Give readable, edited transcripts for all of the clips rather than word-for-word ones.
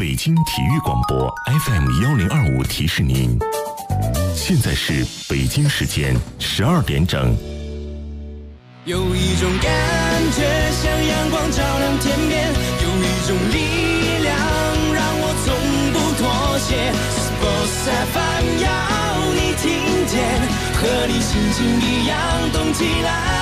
北京体育广播 FM1025提示您，现在是北京时间12点整。 有一种感觉像阳光照亮天边，有一种力量让我从不妥协。Sports FM 要你听见，和你心情一样动起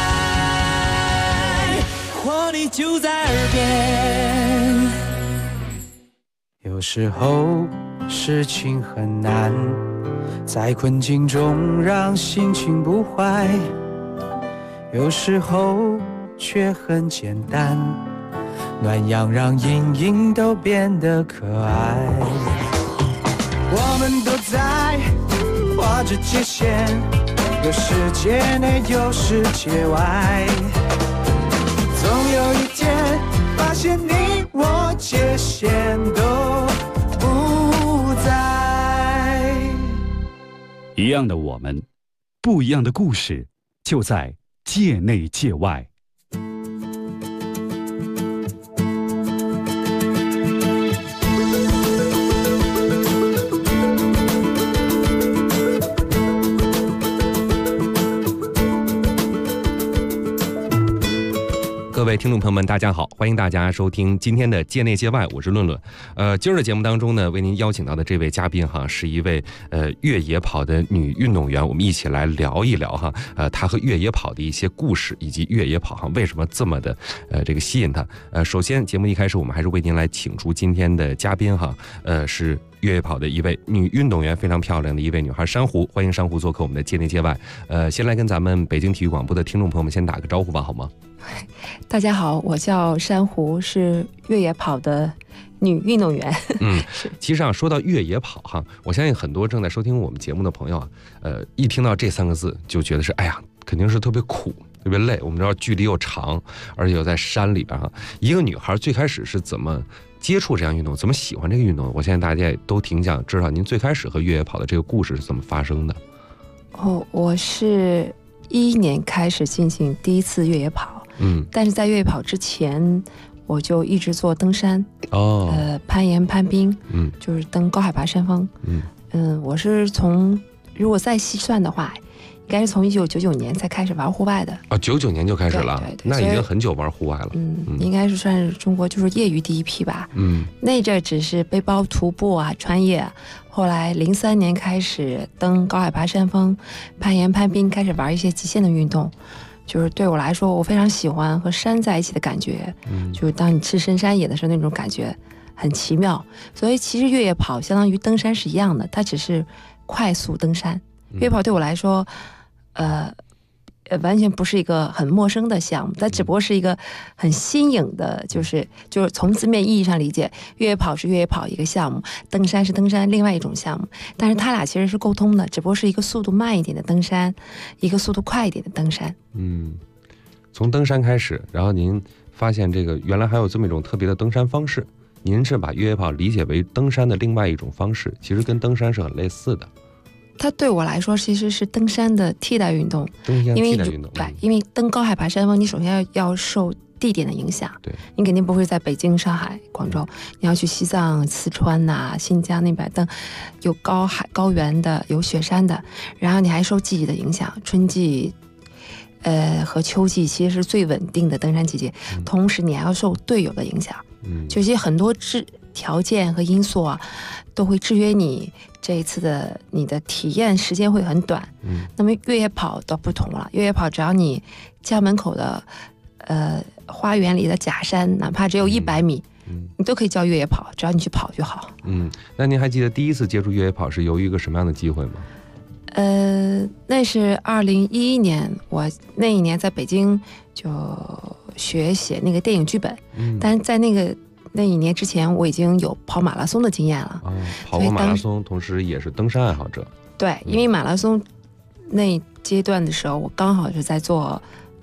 来，活力就在耳边。 有时候事情很难，在困境中让心情不坏，有时候却很简单，暖阳让阴影都变得可爱。我们都在画着界限，有世界内有世界外，总有一天发现你我界限都不在。 一样的我们，不一样的故事，就在界内界外。 各位听众朋友们，大家好，欢迎大家收听今天的界内界外，我是论论。今儿的节目当中呢，为您邀请到的这位嘉宾哈，是一位越野跑的女运动员，我们一起来聊一聊哈，她和越野跑的一些故事，以及越野跑哈为什么这么的这个吸引她。首先节目一开始，我们还是为您来请出今天的嘉宾哈，是越野跑的一位女运动员，非常漂亮的一位女孩珊瑚，欢迎珊瑚做客我们的界内界外。先来跟咱们北京体育广播的听众朋友们先打个招呼吧，好吗？ 大家好，我叫珊瑚，是越野跑的女运动员。 其实啊，说到越野跑哈，我相信很多正在收听我们节目的朋友啊，一听到这3个字就觉得是，哎呀，肯定是特别苦、特别累。我们知道距离又长，而且又在山里边哈。一个女孩最开始是怎么接触这项运动，怎么喜欢这个运动？我相信大家也都挺想知道您最开始和越野跑的这个故事是怎么发生的。 我是2011年开始进行第一次越野跑。但是在越野跑之前，我就一直做登山，攀岩、攀冰，就是登高海拔山峰。我是从，如果再细算的话，应该是从1999年才开始玩户外的。 99年就开始了， 对， 那已经很久玩户外了。 应该是算是中国就是业余第一批吧。那阵只是背包徒步啊，穿越啊。后来03年开始登高海拔山峰，攀岩、攀冰，开始玩一些极限的运动。就是对我来说，我非常喜欢和山在一起的感觉，就是当你置身山野的时候，那种感觉很奇妙。所以其实越野跑相当于登山是一样的，它只是快速登山。越野跑对我来说，完全不是一个很陌生的项目，它只不过是一个很新颖的，就是从字面意义上理解，越野跑是越野跑一个项目，登山是登山另外一种项目，但是它俩其实是沟通的，只不过是一个速度慢一点的登山，一个速度快一点的登山。 从登山开始，然后您发现这个原来还有这么一种特别的登山方式，您是把越野跑理解为登山的另外一种方式，其实跟登山是很类似的。 它对我来说其实是登山的替代运动，因为登高海拔山峰，你首先要受地点的影响，对，你肯定不会在北京、上海、广州，你要去西藏、四川呐、新疆那边登，有高原的，有雪山的，然后你还受季节的影响，春季。和秋季其实是最稳定的登山季节，同时你还要受队友的影响，就是很多条件和因素啊，都会制约你这一次的你的体验时间会很短。那么越野跑倒不同了，越野跑只要你家门口的花园里的假山，哪怕只有100米，你都可以叫越野跑，只要你去跑就好。 那您还记得第一次接触越野跑是由于一个什么样的机会吗？ 那是2011年，我那一年在北京就学写那个电影剧本，但是在那一年之前，我已经有跑马拉松的经验了。 跑过马拉松，同时也是登山爱好者。 对，因为马拉松那阶段的时候，我刚好是在做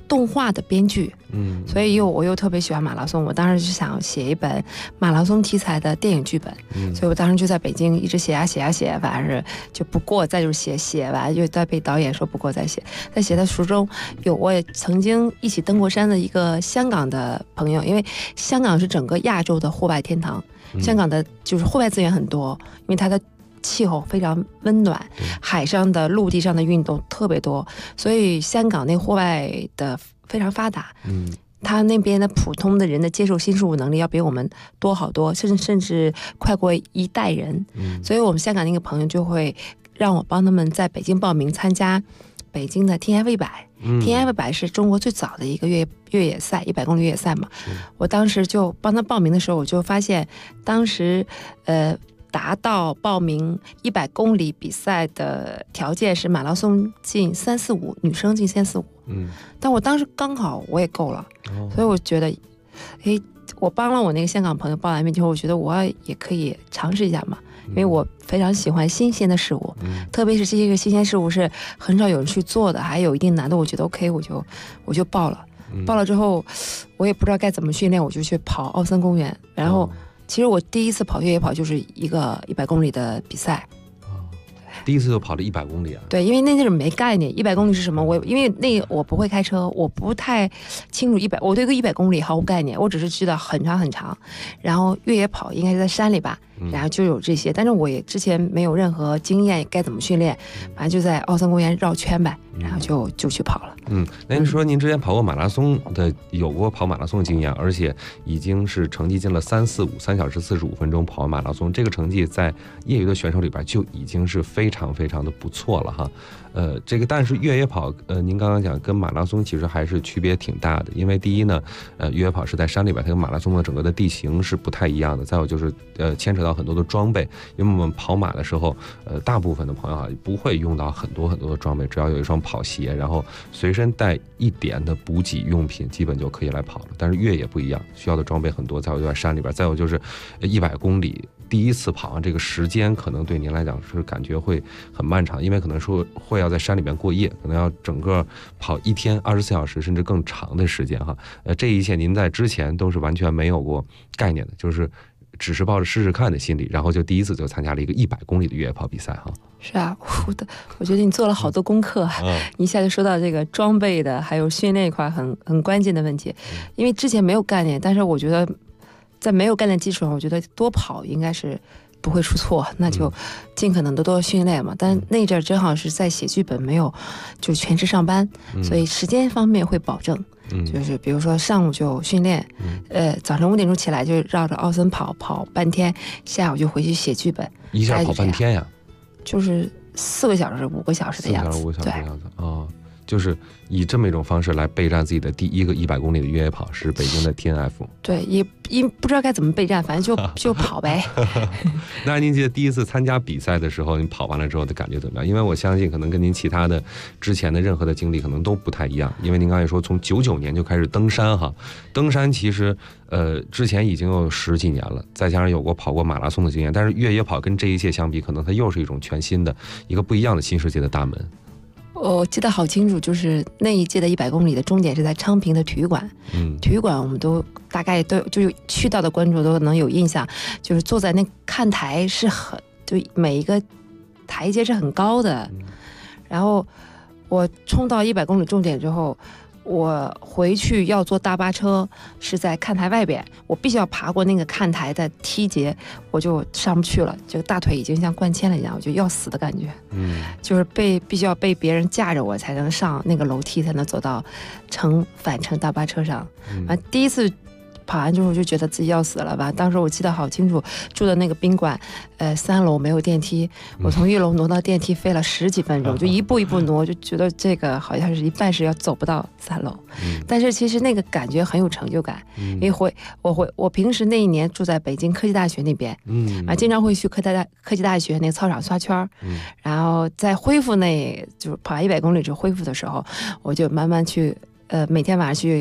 动画的编剧，所以我又特别喜欢马拉松，我当时是想写一本马拉松题材的电影剧本，所以我当时就在北京一直写啊写啊写，反正就不过，再就是写完就再被导演说不过再写，在写的书中有我也曾经一起登过山的一个香港的朋友，因为香港是整个亚洲的户外天堂，香港的就是户外资源很多，因为它的气候非常温暖，海上的陆地上的运动特别多，所以香港那户外的非常发达，他那边的普通的人的接受新事物能力要比我们多好多，甚至快过一代人，所以我们香港那个朋友就会让我帮他们在北京报名参加北京的天涯100。天涯100是中国最早的一个越野赛，100公里越野赛嘛。我当时就帮他报名的时候，我就发现当时达到报名100公里比赛的条件是马拉松进345，女生进345。但我当时刚好我也够了，所以我觉得，我帮了我那个香港朋友报完名之后，我觉得我也可以尝试一下嘛，因为我非常喜欢新鲜的事物，特别是这些个新鲜事物是很少有人去做的，还有一定难度，我觉得 OK， 我就报了。报了之后，我也不知道该怎么训练，我就去跑奥森公园，然后。其实我第一次跑越野跑就是一个100公里的比赛， 第一次就跑了100公里啊？ 对，因为那阵没概念100公里是什么，因为我不会开车，我不太清楚我对100公里毫无概念，我只是知道很长很长，然后越野跑应该是在山里吧，然后就有这些，但是我也之前没有任何经验，该怎么训练，反正就在奥森公园绕圈呗，然后就去跑了。 那您说您之前跑过马拉松的，有过跑马拉松的经验，而且已经是成绩进了3小时45分钟跑完马拉松，这个成绩在业余的选手里边就已经是非常非常的不错了哈。这个但是越野跑，您刚刚讲跟马拉松其实还是区别挺大的，因为第一呢，越野跑是在山里边，它跟马拉松的整个的地形是不太一样的。再有就是牵扯到很多的装备，因为我们跑马的时候，大部分的朋友不会用到很多很多的装备，只要有一双跑鞋，然后随身带一点的补给用品，基本就可以来跑了。但是越野不一样，需要的装备很多，再有就在山里边，再有就是100公里。第一次跑完这个时间可能对您来讲是感觉会很漫长，因为可能说会要在山里边过夜，可能要整个跑1天24小时甚至更长的时间哈。这一切您在之前都是完全没有过概念的，就是只是抱着试试看的心理，然后就第一次就参加了一个100公里的越野跑比赛哈。 是啊，我觉得你做了好多功课，你一下就说到这个装备的还有训练一块很关键的问题，因为之前没有概念，但是我觉得在没有概念基础上，我觉得多跑应该是不会出错，那就尽可能的多训练嘛。但那阵正好是在写剧本，没有就全职上班，所以时间方面会保证。就是比如说上午就训练，早上5点钟起来就绕着奥森跑半天，下午就回去写剧本， 一下跑半天呀？ 就是4个小时、5个小时的样子， 对啊。就是以这么一种方式来备战自己的第一个100公里的越野跑，是北京的 TNF。对， 也不知道该怎么备战，反正就跑呗。 那您记得第一次参加比赛的时候，您跑完了之后的感觉怎么样？因为我相信可能跟您其他的之前的任何的经历可能都不太一样。因为您刚才说从99年就开始登山哈，登山其实之前已经有10几年了，再加上有过跑过马拉松的经验，但是越野跑跟这一切相比，可能它又是一种全新的一个不一样的新世界的大门。 我记得好清楚，就是那一届的100公里的终点是在昌平的体育馆。体育馆我们都大概都就是去到的观众都能有印象，就是坐在那看台就每一个台阶是很高的。然后我冲到100公里终点之后，我回去要坐大巴车，是在看台外边，我必须要爬过那个看台的梯节，我就上不去了，就大腿已经像灌铅了一样，我就要死的感觉。就是必须要被别人架着我才能上那个楼梯，才能走到返程大巴车上。第一次跑完之后就觉得自己要死了吧。当时我记得好清楚，住的那个宾馆，3楼没有电梯，我从1楼挪到电梯费了10几分钟，就一步一步挪，就觉得这个好像是一半是要走不到3楼。但是其实那个感觉很有成就感，因为我平时那一年住在北京科技大学那边，经常会去科技大学那个操场刷圈，然后在恢复就是跑完100公里之后恢复的时候，我就慢慢去每天晚上去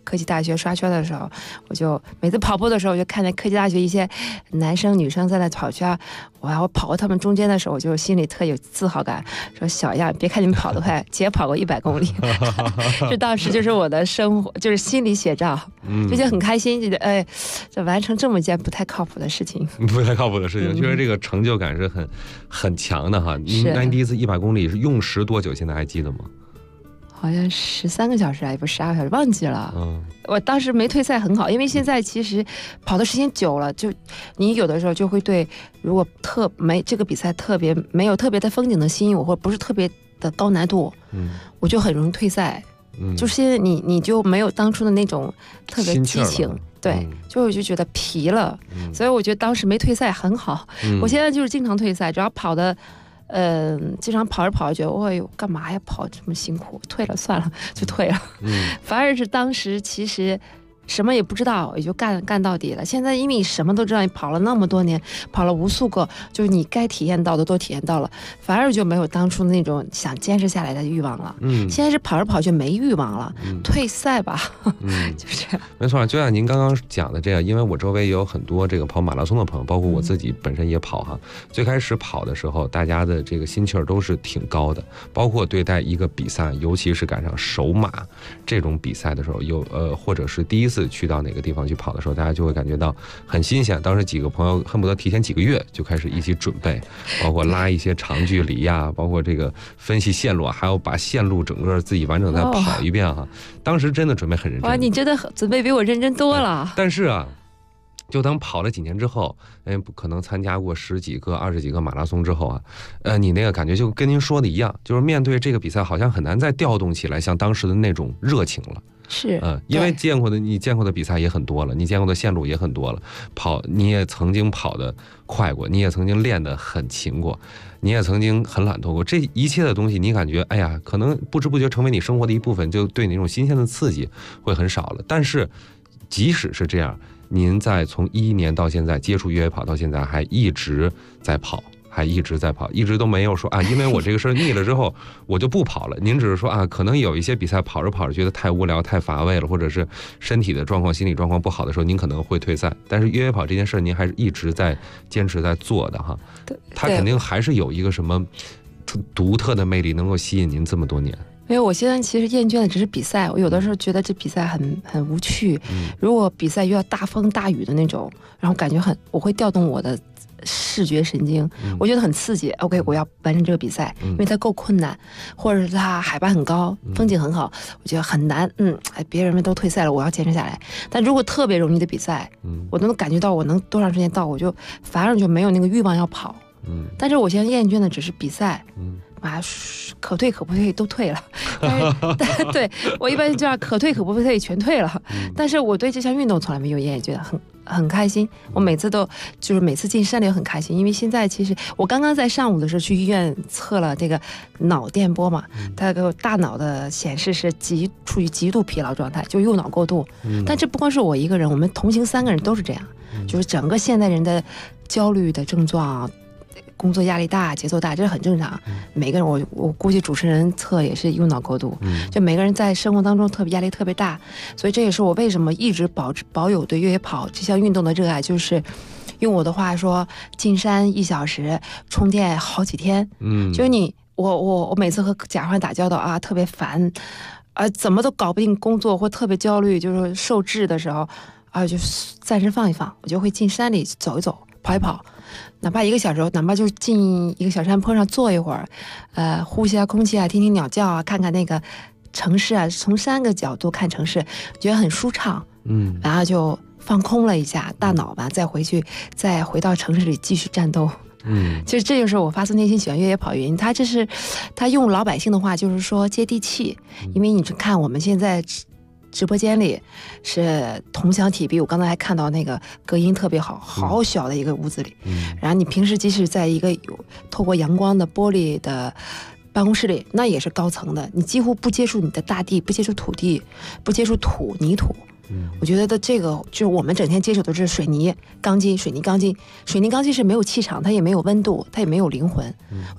科技大学刷圈的时候，我就每次跑步的时候，我就看见科技大学一些男生女生在那跑圈，我跑过他们中间的时候，我就心里特有自豪感，说小样，别看你们跑得快，姐跑过100公里，这当时就是我的生活，就是心理写照，就觉得很开心，觉得哎，这完成这么一件不太靠谱的事情， 不太靠谱的事情，确实这个成就感是很强的哈。那你第一次100公里是用时多久？现在还记得吗？ 好像13个小时还不12个小时，忘记了。我当时没退赛很好，因为现在其实跑的时间久了，就你有的时候就会对，如果这个比赛没有特别的风景的吸引我，或者不是特别的高难度，我就很容易退赛。就是你就没有当初的那种特别激情，对，我就觉得疲了，所以我觉得当时没退赛很好。我现在就是经常退赛，只要跑的。经常跑着跑着觉得，哎呦，干嘛呀？跑这么辛苦，退了算了，就退了。反而是当时其实什么也不知道，也就干到底了。现在因为你什么都知道，你跑了那么多年，跑了无数个，就是你该体验到的都体验到了，反而就没有当初那种想坚持下来的欲望了。现在是跑着跑就没欲望了，退赛吧。就这样。 没错，就像您刚刚讲的这样，因为我周围也有很多这个跑马拉松的朋友，包括我自己本身也跑哈。最开始跑的时候，大家的这个心气儿都是挺高的，包括对待一个比赛，尤其是赶上首马这种比赛的时候，或者是第一次去到哪个地方去跑的时候，大家就会感觉到很新鲜。当时几个朋友恨不得提前几个月就开始一起准备，包括拉一些长距离呀，包括这个分析线路，还要把线路整个自己完整再跑一遍哈。当时真的准备很认真。 哇，你真的准备比我认真多了。 但是啊，就当跑了几年之后，可能参加过10几个、20几个马拉松之后啊，你那个感觉就跟您说的一样，就是面对这个比赛，好像很难再调动起来像当时的那种热情了。 是， 因为你见过的比赛也很多了，你见过的线路也很多了，你也曾经跑得快过，你也曾经练得很勤过，你也曾经很懒惰过，这一切的东西，你感觉，哎呀，可能不知不觉成为你生活的一部分，就对你那种新鲜的刺激会很少了。但是，即使是这样，您在从2011年到现在接触越野跑到现在，还一直在跑。一直都没有说啊，因为我这个事儿腻了之后，我就不跑了。您只是说啊，可能有一些比赛跑着跑着觉得太无聊、太乏味了，或者是身体的状况、心理状况不好的时候，您可能会退赛。但是越野跑这件事儿，您还是一直在坚持在做的哈。它肯定还是有一个什么独特的魅力，能够吸引您这么多年。 因为我现在其实厌倦的只是比赛，我有的时候觉得这比赛很无趣。如果比赛遇到大风大雨的那种，然后感觉我会调动我的视觉神经，我觉得很刺激。OK， 我要完成这个比赛，因为它够困难，或者是它海拔很高，风景很好，我觉得很难。别人们都退赛了，我要坚持下来。但如果特别容易的比赛，我都能感觉到我能多长时间到，我就反而就没有那个欲望要跑。但是我现在厌倦的只是比赛。可退可不退都退了，对，我一般这样可退可不退全退了。但是我对这项运动从来没有厌倦，很开心。我每次每次进山里很开心，因为现在其实我刚刚在上午的时候去医院测了这个脑电波嘛，它给我大脑的显示是处于极度疲劳状态，就右脑过度。但这不光是我一个人，我们同行3个人都是这样，就是整个现代人的焦虑的症状。工作压力大，节奏大，这是很正常。每个人，我估计主持人测也是右脑过度，就每个人在生活当中压力特别大，所以这也是我为什么一直保有对越野跑这项运动的热爱，就是用我的话说，进山1小时，充电好几天。就是我每次和甲方打交道啊，特别烦，怎么都搞不定工作或特别焦虑，就是受制的时候啊，就暂时放一放，我就会进山里走一走，跑一跑。哪怕1个小时，哪怕就进一个小山坡上坐一会儿，呼吸下空气啊，听听鸟叫啊，看看那个城市啊，从3个角度看城市，觉得很舒畅。然后就放空了一下大脑吧，再回到城市里继续战斗。其实这就是我发自内心喜欢越野跑原因。他用老百姓的话就是说接地气，因为你看我们现在。直播间里是同享体壁，我刚才还看到那个隔音特别好，好小的一个屋子里。然后你平时即使在一个有透过阳光的玻璃的办公室里，那也是高层的，你几乎不接触你的大地，不接触土地，不接触泥土。我觉得这个就是我们整天接触的是水泥钢筋是没有气场，它也没有温度，它也没有灵魂。我觉得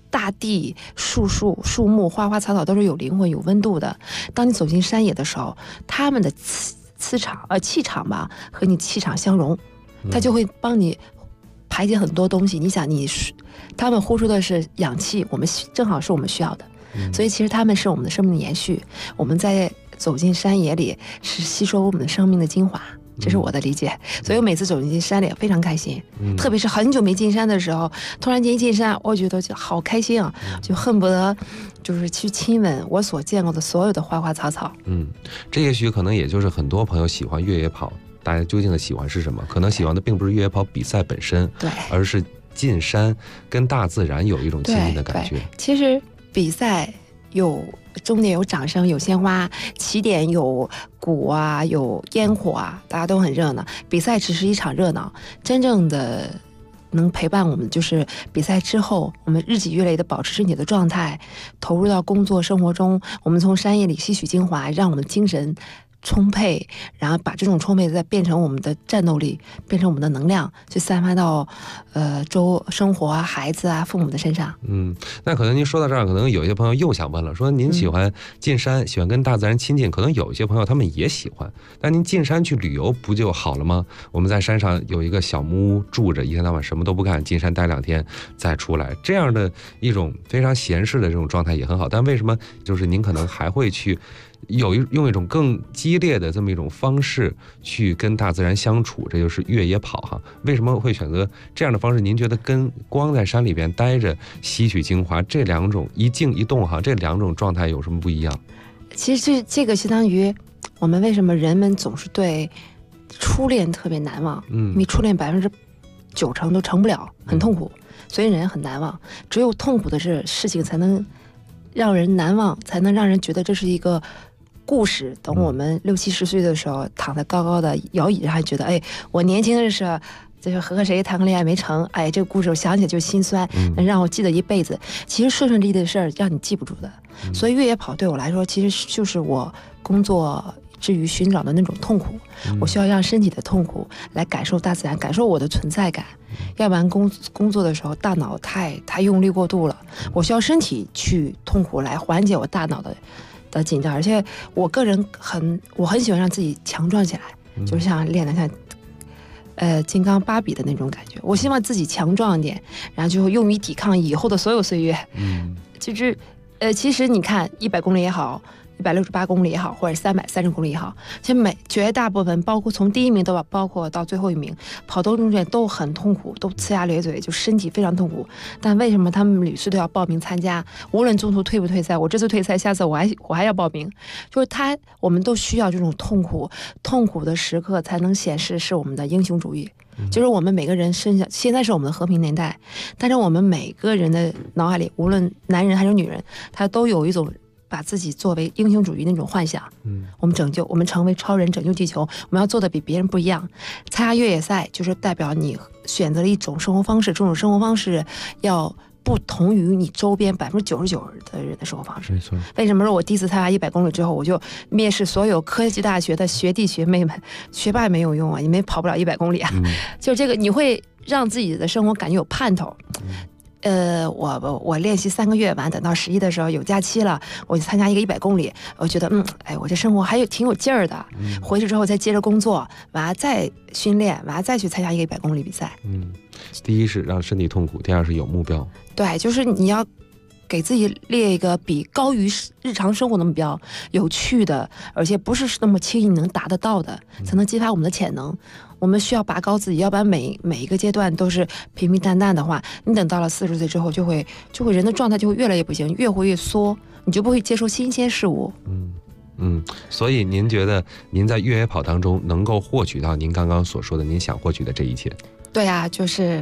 大地、树木、花花草草都是有灵魂、有温度的。当你走进山野的时候，他们的气场吧，和你气场相融，它就会帮你排解很多东西。你想，他们呼出的是氧气，我们正好是我们需要的，所以其实他们是我们的生命的延续。我们在走进山野里，是吸收我们的生命的精华。这是我的理解，所以我每次走进山里非常开心，特别是很久没进山的时候，突然间一进山，我觉得就好开心啊，就恨不得就是去亲吻我所见过的所有的花花草草。 这也许可能也就是很多朋友喜欢越野跑，大家究竟的喜欢是什么？可能喜欢的并不是越野跑比赛本身， 对， 而是进山跟大自然有一种亲近的感觉。 其实比赛终点有掌声，有鲜花，起点有鼓啊，有烟火啊，大家都很热闹。比赛只是一场热闹，真正的能陪伴我们就是比赛之后，我们日积月累的保持身体的状态，投入到工作生活中，我们从山野里吸取精华，让我们精神充沛，然后把这种充沛再变成我们的战斗力，变成我们的能量，去散发到生活啊、孩子啊、父母的身上。 那可能您说到这儿，可能有一些朋友又想问了，说您喜欢进山，喜欢跟大自然亲近，可能有一些朋友他们也喜欢，但您进山去旅游不就好了吗？我们在山上有一个小木屋住着，一天到晚什么都不干，进山待2天再出来，这样的一种非常闲适的这种状态也很好。但为什么就是您可能还会去用一种更激烈的这么一种方式去跟大自然相处，这就是越野跑哈。为什么会选择这样的方式？您觉得跟光在山里边待着吸取精华这两种一静一动哈，这2种状态有什么不一样？ 其实这个相当于我们为什么人们总是对初恋特别难忘，因为初恋90%都成不了，很痛苦，所以人很难忘。只有痛苦的事情才能让人难忘，才能让人觉得这是一个故事。等我们60、70岁的时候，躺在高高的摇椅上，还觉得我年轻的时候就是和谁谈个恋爱没成，这个故事我想起来就心酸，能让我记得一辈子。其实顺利的事儿让你记不住的，所以越野跑对我来说，其实就是我工作至于寻找的那种痛苦。我需要让身体的痛苦来感受大自然，感受我的存在感。要不然工作的时候大脑太用力过度了，我需要身体去痛苦来缓解我大脑的紧张。而且我个人我很喜欢让自己强壮起来，就是像练的像金刚芭比的那种感觉。我希望自己强壮一点，然后就用于抵抗以后的所有岁月。就是其实你看100公里也好，168公里也好，或者330公里也好，其实绝大部分，包括从第1名包括到最后1名，跑动中间都很痛苦，都呲牙咧嘴，就身体非常痛苦。但为什么他们屡次都要报名参加？无论中途退不退赛，我这次退赛，下次我还要报名。就是我们都需要这种痛苦的时刻，才能显示是我们的英雄主义。就是我们每个人身上，现在是我们的和平年代，但是我们每个人的脑海里，无论男人还是女人，他都有一种把自己作为英雄主义那种幻想。我们成为超人，拯救地球，我们要做的比别人不一样。参加越野赛就是代表你选择了一种生活方式，这种生活方式要不同于你周边99%的人的生活方式。 没错。 为什么说我第一次参加100公里之后，我就蔑视所有科技大学的学弟学妹们？学霸没有用啊，你们跑不了100公里啊。就这个，你会让自己的生活感觉有盼头。我练习3个月，完等到11的时候有假期了，我就参加一个100公里，我觉得我这生活还挺有劲儿的。回去之后再接着工作，完了再训练，完了再去参加一个100公里比赛。 第一是让身体痛苦，第二是有目标。 对，就是你要给自己列一个比高于日常生活的目标，有趣的，而且不是那么轻易能达得到的，才能激发我们的潜能。我们需要拔高自己，要不然每一个阶段都是平平淡淡的话，你等到了40岁之后，就会人的状态就会越来越不行，越活越缩，你就不会接受新鲜事物。 所以您觉得您在越野跑当中能够获取到您刚刚所说的您想获取的这一切？ 对啊，就是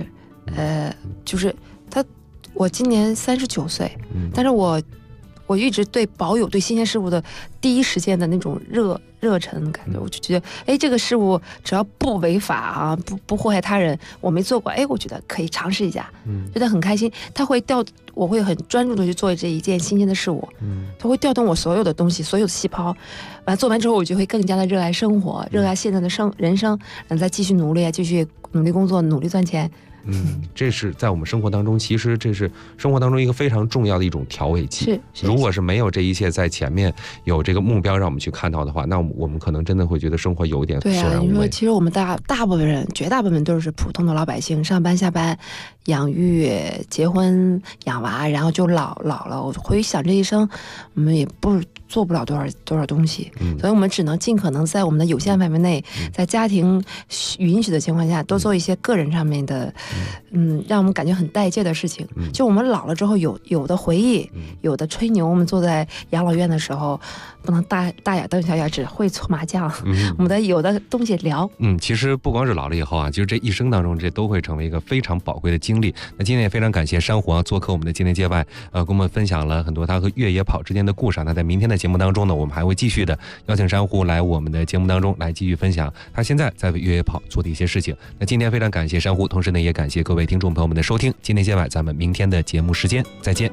我今年39岁，但是我一直保有对新鲜事物的第一时间的那种热忱感觉。我就觉得这个事物只要不违法啊，不祸害他人，我没做过，我觉得可以尝试一下，觉得很开心。我会很专注的去做这一件新鲜的事物，它会调动我所有的东西，所有的细胞。做完之后，我就会更加的热爱生活，热爱现在的人生，然后再继续努力工作，努力赚钱， 这是在我们生活当中，其实这是生活当中一个非常重要的一种调味剂。如果是没有这一切在前面有这个目标让我们去看到的话，那我们可能真的会觉得生活有一点索然无味。 对啊，你说其实我们大部分人，绝大部分都是普通的老百姓，上班下班、养育、结婚、养娃，然后就老了。我回想这一生，我们也做不了多少东西，所以我们只能尽可能在我们的有限范围内，在家庭允许的情况下，多做一些个人上面的，让我们感觉很带劲的事情。就我们老了之后有的回忆，有的吹牛。我们坐在养老院的时候，不能大眼瞪小眼，只会搓麻将。我们有的东西聊。 其实不光是老了以后啊，其实这一生当中，这都会成为一个非常宝贵的经历。那今天也非常感谢珊瑚做客我们的街内街外，跟我们分享了很多他和越野跑之间的故事。那在明天的节目当中呢，我们还会继续的邀请珊瑚来我们的节目当中来继续分享他现在在为越野跑做的一些事情。那今天非常感谢珊瑚，同时呢也感谢各位听众朋友们的收听。街内街外，咱们明天的节目时间再见。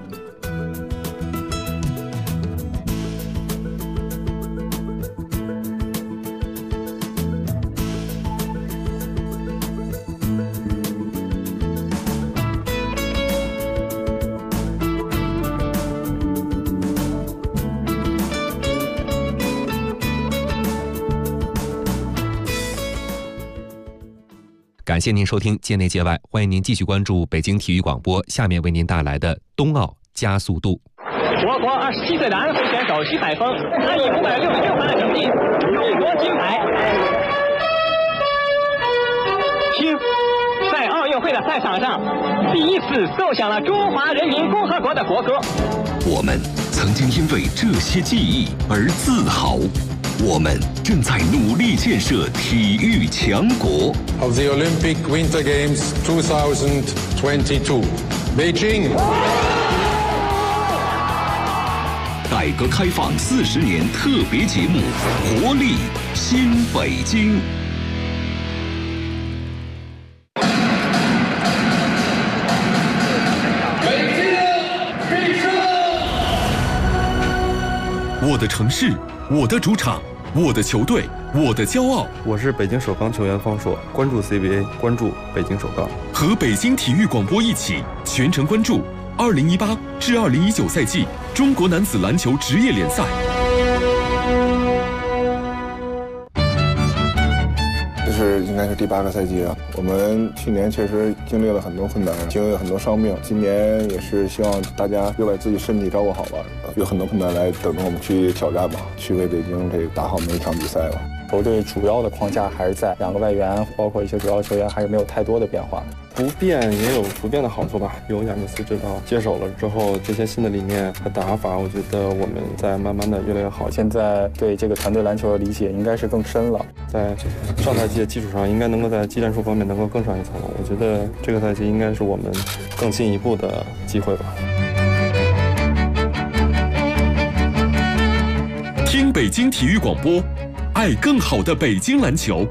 感谢您收听街内街外，欢迎您继续关注北京体育广播，下面为您带来的冬奥加速度。 我国27岁的安徽选手徐海峰，他以566分的成绩勇夺金牌。听，在奥运会的赛场上，第一次奏响了中华人民共和国的国歌。 我们曾经因为这些记忆而自豪。我们正在努力建设体育强国。 Of the Olympic Winter Games 2022, Beijing。 改革开放40年特别节目，活力新北京。 北京必胜！ 我的城市，我的主场，我的球队，我的骄傲。 我是北京首钢球员方硕，关注 CBA， 关注北京首钢。 和北京体育广播一起全程关注2018至2019赛季中国男子篮球职业联赛。 这是应该是第8个赛季了。我们去年确实经历了很多困难，经历了很多伤病。今年也是希望大家又把自己身体照顾好吧，有很多困难来等着我们去挑战吧，去为北京这打好每一场比赛吧。 球队主要的框架还是在2个外援，包括一些主要球员还是没有太多的变化。 不变也有不变的好处吧。有亚尼斯指导接手了之后，这些新的理念和打法，我觉得我们在慢慢的越来越好。 现在对这个团队篮球的理解应该是更深了， 在上赛季的基础上，应该能够在技战术方面能够更上一层楼。我觉得这个赛季应该是我们更进一步的机会吧。 听北京体育广播，爱更好的北京篮球。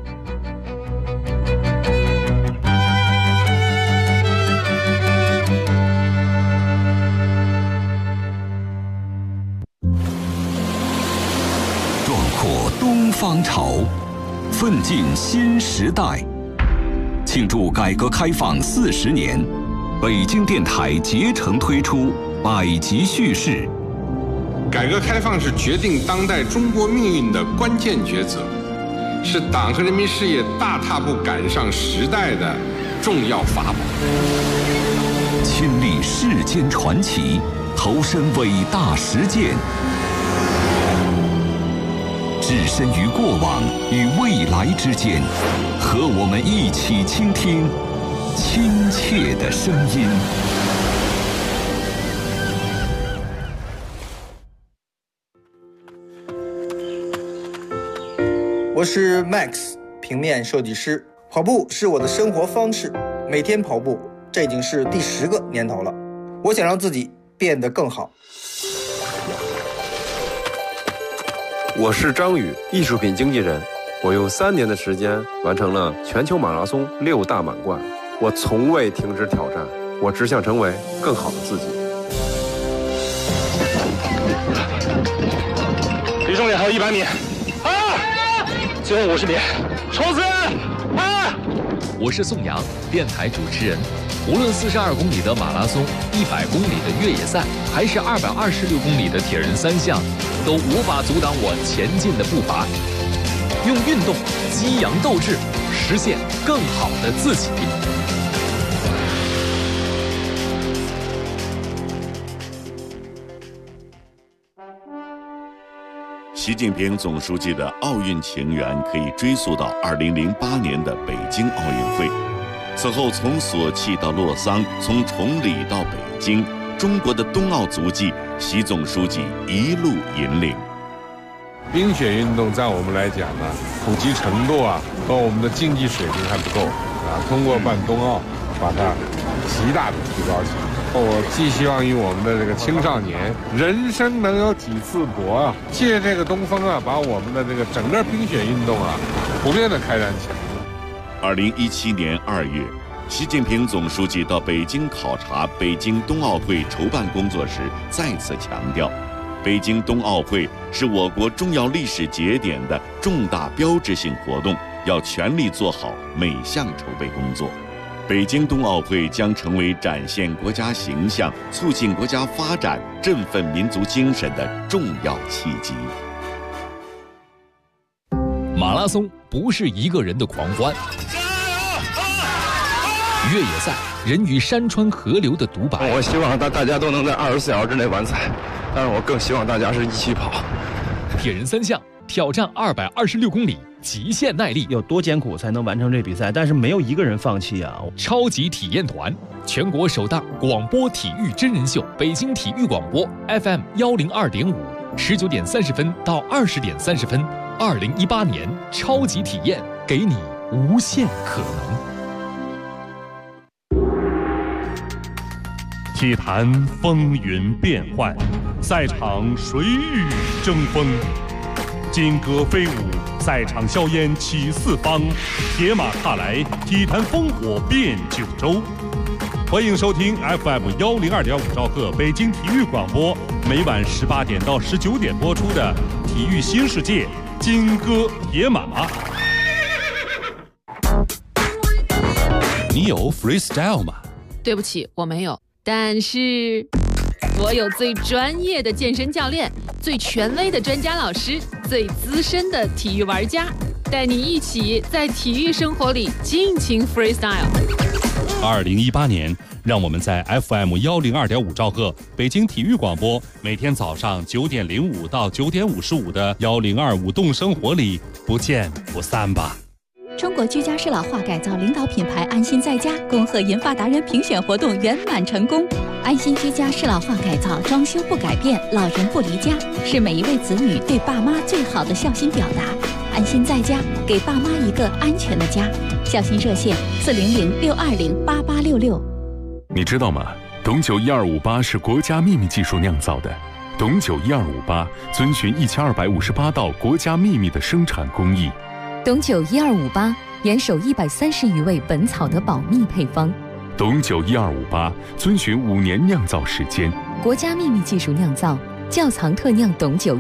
壮阔东方潮，奋进新时代。庆祝改革开放40年，北京电台竭诚推出百集叙事。 改革开放是决定当代中国命运的关键抉择，是党和人民事业大踏步赶上时代的重要法宝。 亲历世间传奇，投身伟大实践，置身于过往与未来之间，和我们一起倾听亲切的声音。 我是 Max， 平面设计师。跑步是我的生活方式，每天跑步，这已经是第10个年头了。我想让自己变得更好。 我是张宇，艺术品经纪人。我用3年的时间完成了全球马拉松6大满贯。我从未停止挑战，我只想成为更好的自己。 离终点还有100米。最后50米，冲刺！ 我是宋阳，电台主持人。无论42公里的马拉松、100公里的越野赛，还是226公里的铁人三项，都无法阻挡我前进的步伐。用运动激扬斗志，实现更好的自己。 习近平总书记的奥运情缘可以追溯到2008年的北京奥运会。此后，从索契到洛桑，从崇礼到北京，中国的冬奥足迹，习总书记一路引领。 冰雪运动在我们来讲呢，普及程度和我们的竞技水平还不够通过办冬奥，把它极大的提高起来。我寄希望于我们的这个青少年，人生能有几次搏借这个东风把我们的这个整个冰雪运动普遍的开展起来。 2017年2月，习近平总书记到北京考察北京冬奥会筹办工作时，再次强调，北京冬奥会是我国重要历史节点的重大标志性活动，要全力做好每项筹备工作。北京冬奥会将成为展现国家形象、促进国家发展、振奋民族精神的重要契机。 马拉松不是一个人的狂欢，越野赛人与山川河流的独白。 我希望大家都能在24小时之内完赛，但是我更希望大家是一起跑。 铁人三项挑战226公里。极限耐力有多艰苦才能完成这比赛，但是没有一个人放弃啊！ 超级体验团，全国首档广播体育真人秀，北京体育广播 FM102.5，19点30分到20点30分，2018年超级体验，给你无限可能。体坛风云变幻，赛场水雨争锋，金戈飞舞。赛场硝烟起四方，铁马踏来，体坛烽火遍九州。欢迎收听 FM102.5兆赫北京体育广播，每晚18点到19点播出的《体育新世界》金戈铁马。 你有 freestyle 吗？ 对不起，我没有，但是我有最专业的健身教练，最权威的专家老师，最资深的体育玩家，带你一起在体育生活里尽情 freestyle。 2018年，让我们在 FM102.5兆赫北京体育广播，每天早上9点05到9点55的1025舞动生活里不见不散吧。 中国居家适老化改造领导品牌安心在家恭贺银发达人评选活动圆满成功。安心居家适老化改造，装修不改变，老人不离家，是每一位子女对爸妈最好的孝心表达。安心在家，给爸妈一个安全的家。孝心热线400-620-8866。 你知道吗？董酒1258是国家秘密技术酿造的。董酒1258遵循1258道国家秘密的生产工艺。 董酒1258严守130余味本草的保密配方。 董酒1258遵循5年酿造时间， 国家秘密技术酿造，窖藏特酿董酒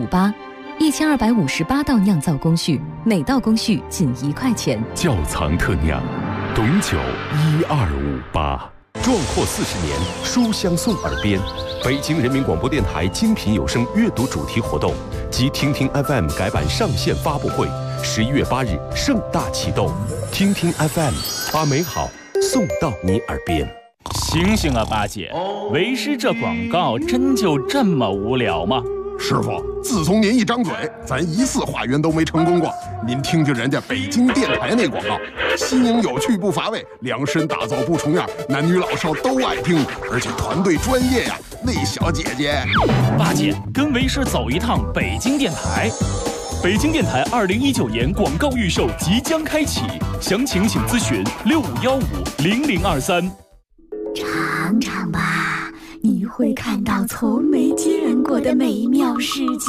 1258，1258道酿造工序，每道工序仅1块钱。 窖藏特酿，董酒1258。 壮阔40年，书香送耳边。北京人民广播电台精品有声阅读主题活动及听听 FM 改版上线发布会，11月8日盛大启动。听听 FM， 把美好送到你耳边。 醒醒啊，八戒！为师这广告真就这么无聊吗？ 师傅，自从您一张嘴，咱1次化缘都没成功过。您听听人家北京电台那广告，新颖有趣不乏味，量身打造不重样，男女老少都爱听，而且团队专业呀。那小姐姐， 八戒跟为师走一趟北京电台。北京电台2019年广告预售即将开启，详情请咨询65150023。 尝尝吧，你会看到从没见过的美妙世界。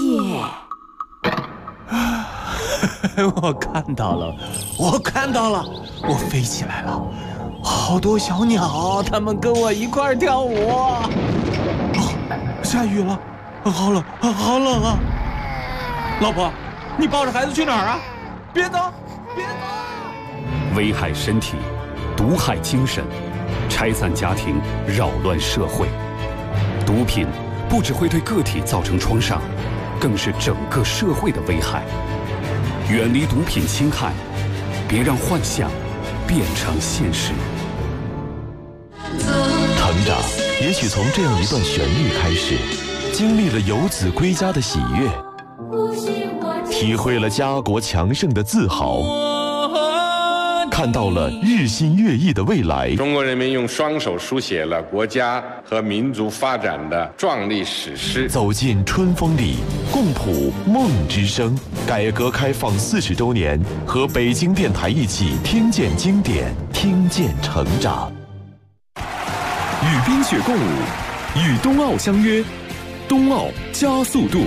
我看到了，我飞起来了，好多小鸟，它们跟我一块跳舞。下雨了，好冷啊！老婆，你抱着孩子去哪儿啊？别走！ 危害身体，毒害精神，拆散家庭，扰乱社会。毒品不只会对个体造成创伤，更是整个社会的危害。远离毒品侵害，别让幻想变成现实。 成长也许从这样一段旋律开始，经历了游子归家的喜悦，体会了家国强盛的自豪，看到了日新月异的未来。 中国人民用双手书写了国家和民族发展的壮丽史诗。 走进春风里，共谱梦之声。改革开放40周年，和北京电台一起听见经典，听见成长。 与冰雪共舞，与冬奥相约，冬奥加速度。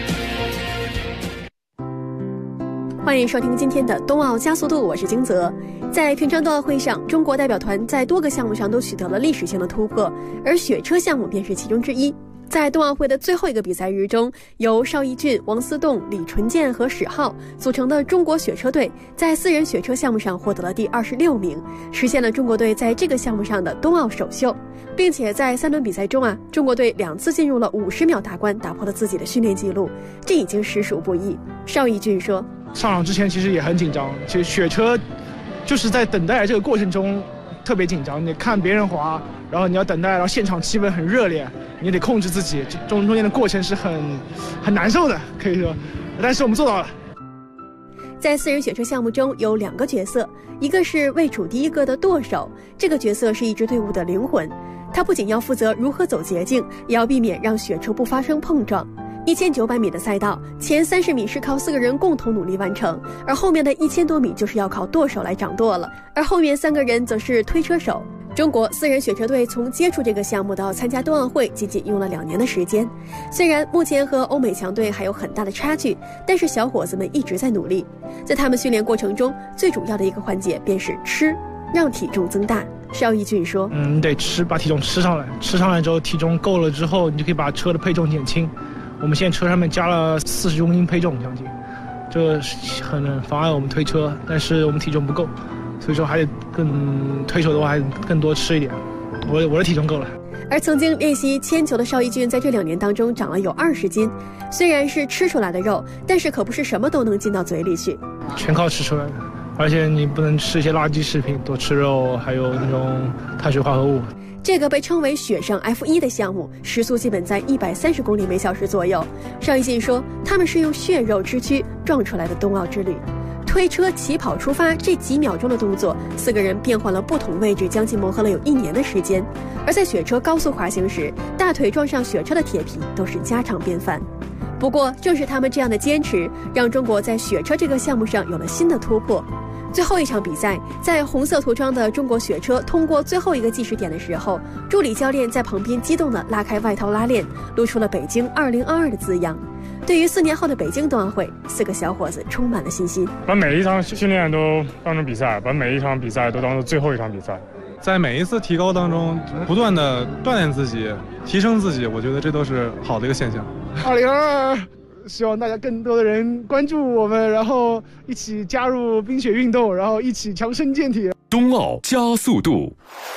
欢迎收听今天的冬奥加速度，我是金泽。在平昌冬奥会上，中国代表团在多个项目上都取得了历史性的突破，而雪车项目便是其中之一。在冬奥会的最后一个比赛日中，由邵逸峻、王思栋、李纯健和史浩组成的中国雪车队在4人雪车项目上获得了第26名，实现了中国队在这个项目上的冬奥首秀。并且在3轮比赛中中国队2次进入了50秒大关，打破了自己的训练记录，这已经实属不易。邵逸峻说： 上场之前其实也很紧张，其实雪车就是在等待这个过程中特别紧张，你看别人滑，然后你要等待，然后现场气氛很热烈，你得控制自己，中间的过程是很难受的，可以说，但是我们做到了。 在4人雪车项目中有2个角色，一个是位处第一个的舵手，这个角色是一支队伍的灵魂，他不仅要负责如何走捷径，也要避免让雪车不发生碰撞。1900米的赛道，前30米是靠4个人共同努力完成，而后面的1000多米就是要靠舵手来掌舵了，而后面3个人则是推车手。中国4人雪车队从接触这个项目到参加冬奥会，仅仅用了2年的时间。虽然目前和欧美强队还有很大的差距，但是小伙子们一直在努力。在他们训练过程中，最主要的一个环节便是吃，让体重增大。邵逸峻说： 你得吃，把体重吃上来，吃上来之后体重够了之后，你就可以把车的配重减轻。我们现在车上面加了40公斤配重将近，这很妨碍我们推车，但是我们体重不够，所以说还得推手的话还得更多吃一点。我的体重够了。 而曾经练习铅球的邵逸峻在这2年当中长了有20斤，虽然是吃出来的肉，但是可不是什么都能进到嘴里去， 全靠吃出来的。而且你不能吃一些垃圾食品，多吃肉，还有那种碳水化合物。 这个被称为雪上 F1 的项目，时速基本在130公里每小时左右。邵逸峻说，他们是用血肉之躯撞出来的冬奥之旅。推车起跑出发这几秒钟的动作，4个人变换了不同位置，将近磨合了有1年的时间。而在雪车高速滑行时，大腿撞上雪车的铁皮都是家常便饭。不过正是他们这样的坚持，让中国在雪车这个项目上有了新的突破。最后一场比赛，在红色涂装的中国雪车通过最后一个计时点的时候，助理教练在旁边激动地拉开外套拉链，露出了北京2022的字样。对于4年后的北京冬奥会，4个小伙子充满了信心， 把每一场训练都当成比赛，把每一场比赛都当做最后一场比赛。 在每一次提高当中，不断的锻炼自己，提升自己，我觉得这都是好的一个现象。 2022，希望大家更多的人关注我们，然后一起加入冰雪运动，然后一起强身健体。 冬奥加速度。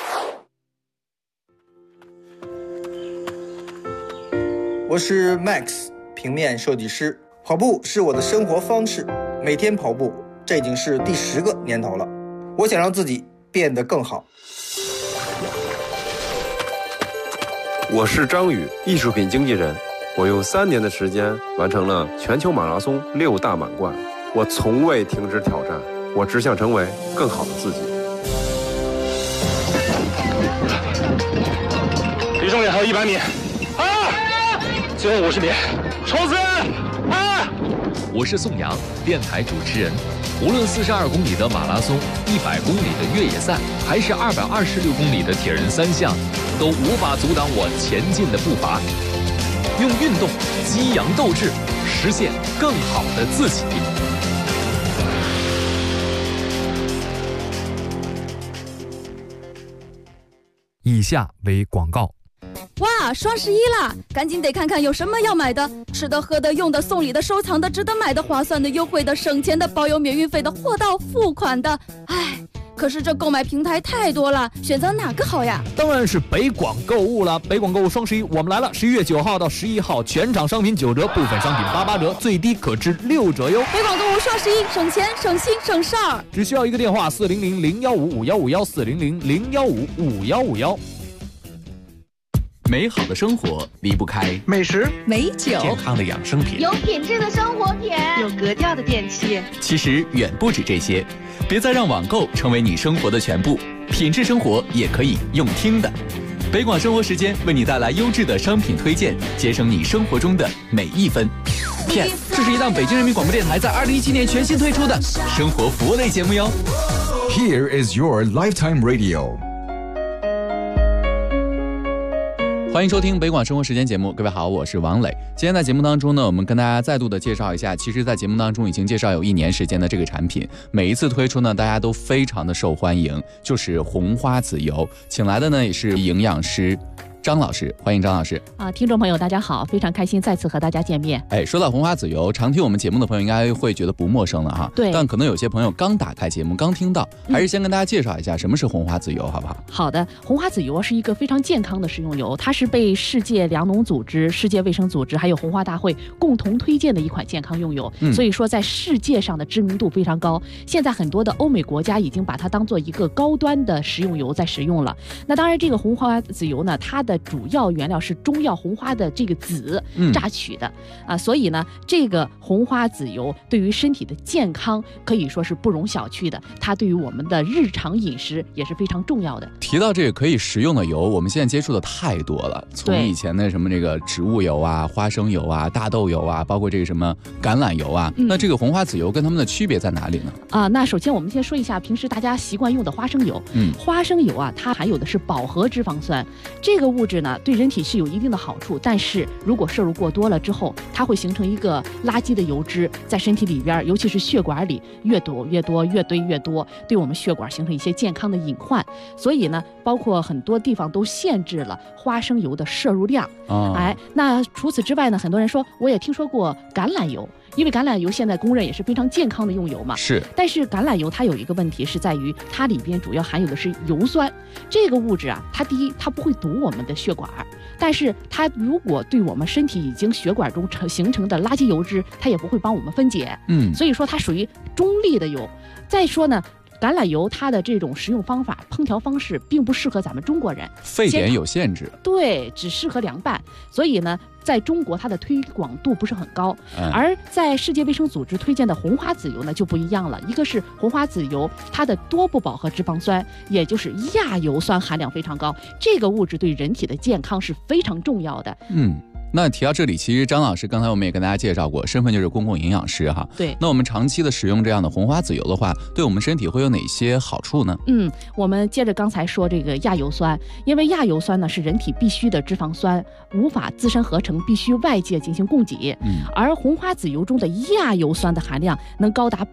我是 Max， 平面设计师。跑步是我的生活方式，每天跑步，这已经是第10个年头了。我想让自己变得更好。 我是张宇，艺术品经纪人。我用3年的时间完成了全球马拉松6大满贯。我从未停止挑战，我只想成为更好的自己。 离终点还有100米，最后50米，冲刺！ 我是宋阳，电台主持人。无论42公里的马拉松、100公里的越野赛，还是226公里的铁人3项，都无法阻挡我前进的步伐。用运动激扬斗志，实现更好的自己。 以下为广告。 哇，双11啦！赶紧得看看有什么要买的，吃的、喝的、用的、送礼的、收藏的、值得买的、划算的、优惠的、省钱的、包邮免运费的、货到付款的。唉， 可是这购买平台太多了，选择哪个好呀？ 当然是北广购物了。北广购物双11我们来了，11月9号到11号，全场商品9折，部分商品88折，最低可至6折哟。 北广购物双11，省钱省心省事儿。 只需要一个电话：400-015-5151，400-015-5151。 美好的生活离不开美食、 美酒、 健康的养生品， 有品质的生活品， 有格调的电器。 其实远不止这些，别再让网购成为你生活的全部，品质生活也可以用听的。北广生活时间为你带来优质的商品推荐，节省你生活中的每一分。P.S. 这是一档北京人民广播电台在2017年全新推出的生活服务类节目哟。 Here is your lifetime radio。 欢迎收听北广生活时间节目，各位好，我是王磊。今天在节目当中呢，我们跟大家再度的介绍一下，其实在节目当中已经介绍有1年时间的这个产品，每一次推出呢，大家都非常的受欢迎，就是红花籽油。请来的呢也是营养师张老师，欢迎张老师听众朋友大家好，非常开心再次和大家见面。 说到红花籽油，常听我们节目的朋友应该会觉得不陌生了哈。 对， 但可能有些朋友刚打开节目刚听到，还是先跟大家介绍一下什么是红花籽油好不好？ 好的，红花籽油是一个非常健康的食用油，它是被世界粮农组织、世界卫生组织还有红花大会共同推荐的一款健康用油，所以说在世界上的知名度非常高。现在很多的欧美国家已经把它当做一个高端的食用油在使用了。那当然这个红花籽油呢，它的主要原料是中药红花的这个籽榨取的所以呢这个红花籽油对于身体的健康可以说是不容小觑的，它对于我们的日常饮食也是非常重要的。 提到这个可以食用的油，我们现在接触的太多了，从以前的什么这个植物油啊、花生油啊、大豆油啊，包括这个什么橄榄油啊，那这个红花籽油跟它们的区别在哪里呢？ 那首先我们先说一下平时大家习惯用的花生油。花生油它含有的是饱和脂肪酸，这个物质呢对人体是有一定的好处，但是如果摄入过多了之后，它会形成一个垃圾的油脂在身体里边，尤其是血管里越堵越多，越堆越多，对我们血管形成一些健康的隐患。所以呢包括很多地方都限制了花生油的摄入量。那除此之外呢，很多人说我也听说过橄榄油，因为橄榄油现在公认也是非常健康的用油嘛。 是。 但是橄榄油它有一个问题是在于它里边主要含有的是油酸，这个物质它第一它不会堵我们的血管，但是它如果对我们身体已经血管中形成的垃圾油脂，它也不会帮我们分解。所以说它属于中立的油。再说呢橄榄油它的这种食用方法、烹调方式并不适合咱们中国人， 沸点有限制。 对，只适合凉拌。所以呢在中国它的推广度不是很高，而在世界卫生组织推荐的红花籽油呢就不一样了。一个是红花籽油它的多不饱和脂肪酸，也就是亚油酸含量非常高，这个物质对人体的健康是非常重要的。 那提到这里，其实张老师刚才我们也跟大家介绍过，身份就是公共营养师哈。 对。 那我们长期的使用这样的红花籽油的话，对我们身体会有哪些好处呢？ 我们接着刚才说这个亚油酸，因为亚油酸呢是人体必需的脂肪酸，无法自身合成，必须外界进行供给。而红花籽油中的亚油酸的含量能高达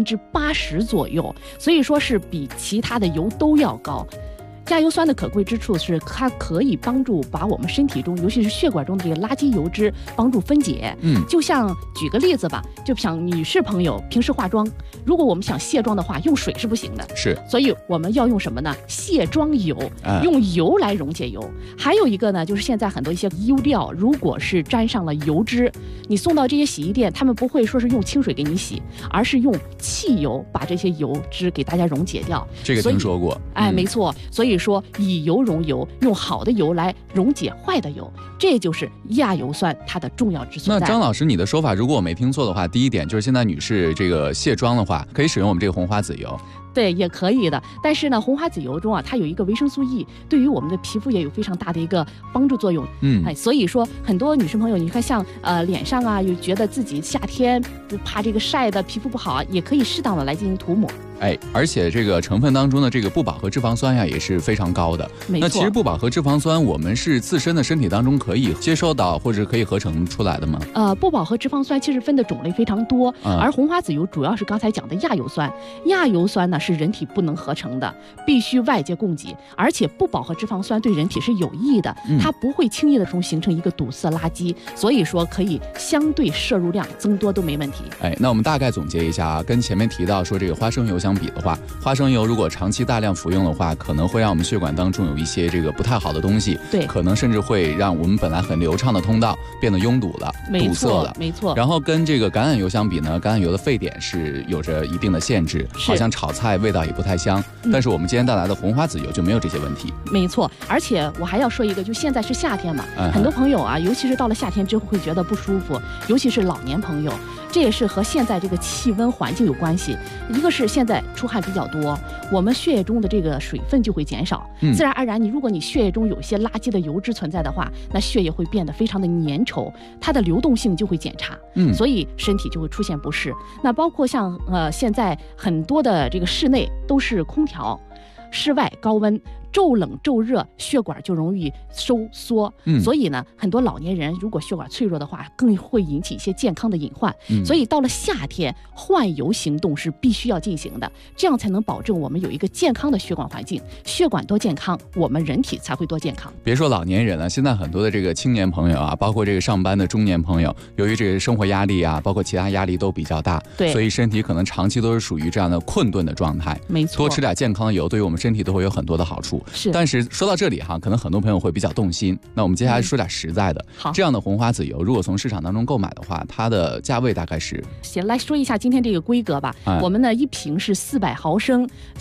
80%左右，所以说是比其他的油都要高。亚油酸的可贵之处是它可以帮助把我们身体中尤其是血管中的这个垃圾油脂帮助分解。就像举个例子吧，就像女士朋友平时化妆，如果我们想卸妆的话，用水是不行的，所以我们要用什么呢？卸妆油，用油来溶解油。还有一个呢，就是现在很多一些衣料如果是沾上了油脂，你送到这些洗衣店，他们不会说是用清水给你洗，而是用汽油把这些油脂给大家溶解掉。 这个听说过。 没错，所以说以油溶油，用好的油来溶解坏的油，这就是亚油酸它的重要之所在。 那张老师，你的说法如果我没听错的话，第一点就是现在女士这个卸妆的话，可以使用我们这个红花籽油。 对，也可以的。但是呢，红花籽油中它有一个维生素 E， 对于我们的皮肤也有非常大的一个帮助作用。所以说很多女生朋友，你看像脸上又觉得自己夏天怕这个晒的皮肤不好也可以适当的来进行涂抹。 而且这个成分当中的这个不饱和脂肪酸也是非常高的。那其实不饱和脂肪酸我们是自身的身体当中可以接受到或者可以合成出来的吗？ 不饱和脂肪酸其实分的种类非常多，而红花籽油主要是刚才讲的亚油酸。亚油酸呢是人体不能合成的，必须外界供给，而且不饱和脂肪酸对人体是有益的，它不会轻易的形成一个堵塞垃圾，所以说可以相对摄入量增多都没问题。 那我们大概总结一下啊，跟前面提到说这个花生油相比的话，花生油如果长期大量服用的话，可能会让我们血管当中有一些这个不太好的东西， 对， 可能甚至会让我们本来很流畅的通道变得拥堵了，堵塞了， 没错。 然后跟这个橄榄油相比呢，橄榄油的沸点是有着一定的限制，好像炒菜味道也不太香，但是我们今天带来的红花籽油就没有这些问题。 没错，而且我还要说一个，就现在是夏天嘛，很多朋友啊，尤其是到了夏天之后会觉得不舒服，尤其是老年朋友，这也是和现在这个气温环境有关系。一个是现在出汗比较多，我们血液中的这个水分就会减少，自然而然如果你血液中有一些垃圾的油脂存在的话，那血液会变得非常的粘稠，它的流动性就会减差，所以身体就会出现不适。那包括像现在很多的这个室内都是空调，室外高温，骤冷骤热，血管就容易收缩，所以呢，很多老年人如果血管脆弱的话，更会引起一些健康的隐患。所以到了夏天，换油行动是必须要进行的，这样才能保证我们有一个健康的血管环境。血管多健康，我们人体才会多健康。 别说老年人了，现在很多的这个青年朋友啊，包括这个上班的中年朋友，由于这个生活压力啊，包括其他压力都比较大， 对， 所以身体可能长期都是属于这样的困顿的状态。 没错， 多吃点健康的油，对于我们身体都会有很多的好处。 是， 但是说到这里哈，可能很多朋友会比较动心。那我们接下来说点实在的。 好， 这样的红花籽油，如果从市场当中购买的话，它的价位大概是？ 先来说一下今天这个规格吧。我们呢一瓶是400毫升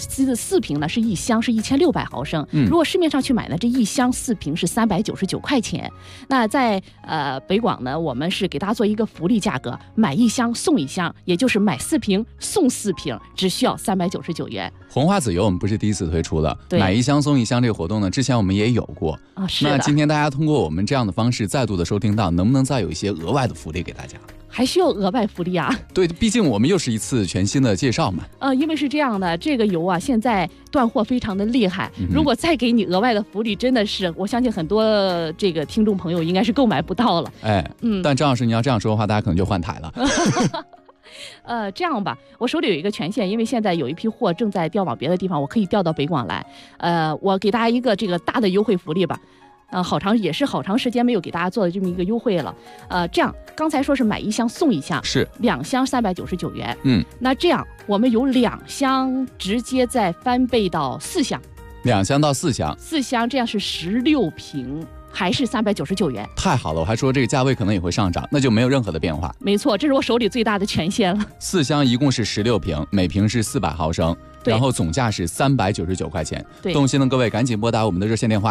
，4瓶呢是一箱是1600毫升。如果市面上去买呢，这一箱4瓶是399块钱。那在北广呢，我们是给大家做一个福利价格，买一箱送一箱，也就是买4瓶送4瓶，只需要399元。 红花籽油我们不是第一次推出了，买一箱送一箱这个活动呢，之前我们也有过啊。是的。 那今天大家通过我们这样的方式再度的收听到，能不能再有一些额外的福利给大家？ 还需要额外福利啊？ 对，毕竟我们又是一次全新的介绍嘛。 因为是这样的，这个油啊现在断货非常的厉害，如果再给你额外的福利，真的是我相信很多这个听众朋友应该是购买不到了。 但张老师你要这样说的话，大家可能就换台了。 这样吧，我手里有一个权限，因为现在有一批货正在调往别的地方，我可以调到北广来。我给大家一个这个大的优惠福利吧。好长时间没有给大家做的这么一个优惠了。这样刚才说是买一箱送一箱， 是 2箱399元。那这样我们有2箱直接再翻倍到4箱 ，2箱到4箱 ，4箱这样是16瓶。还是399元， 太好了！我还说这个价位可能也会上涨，那就没有任何的变化。 没错，这是我手里最大的权限了。 4箱一共是16瓶，每瓶是400毫升，然后总价是399块钱。动心的各位赶紧拨打我们的热线电话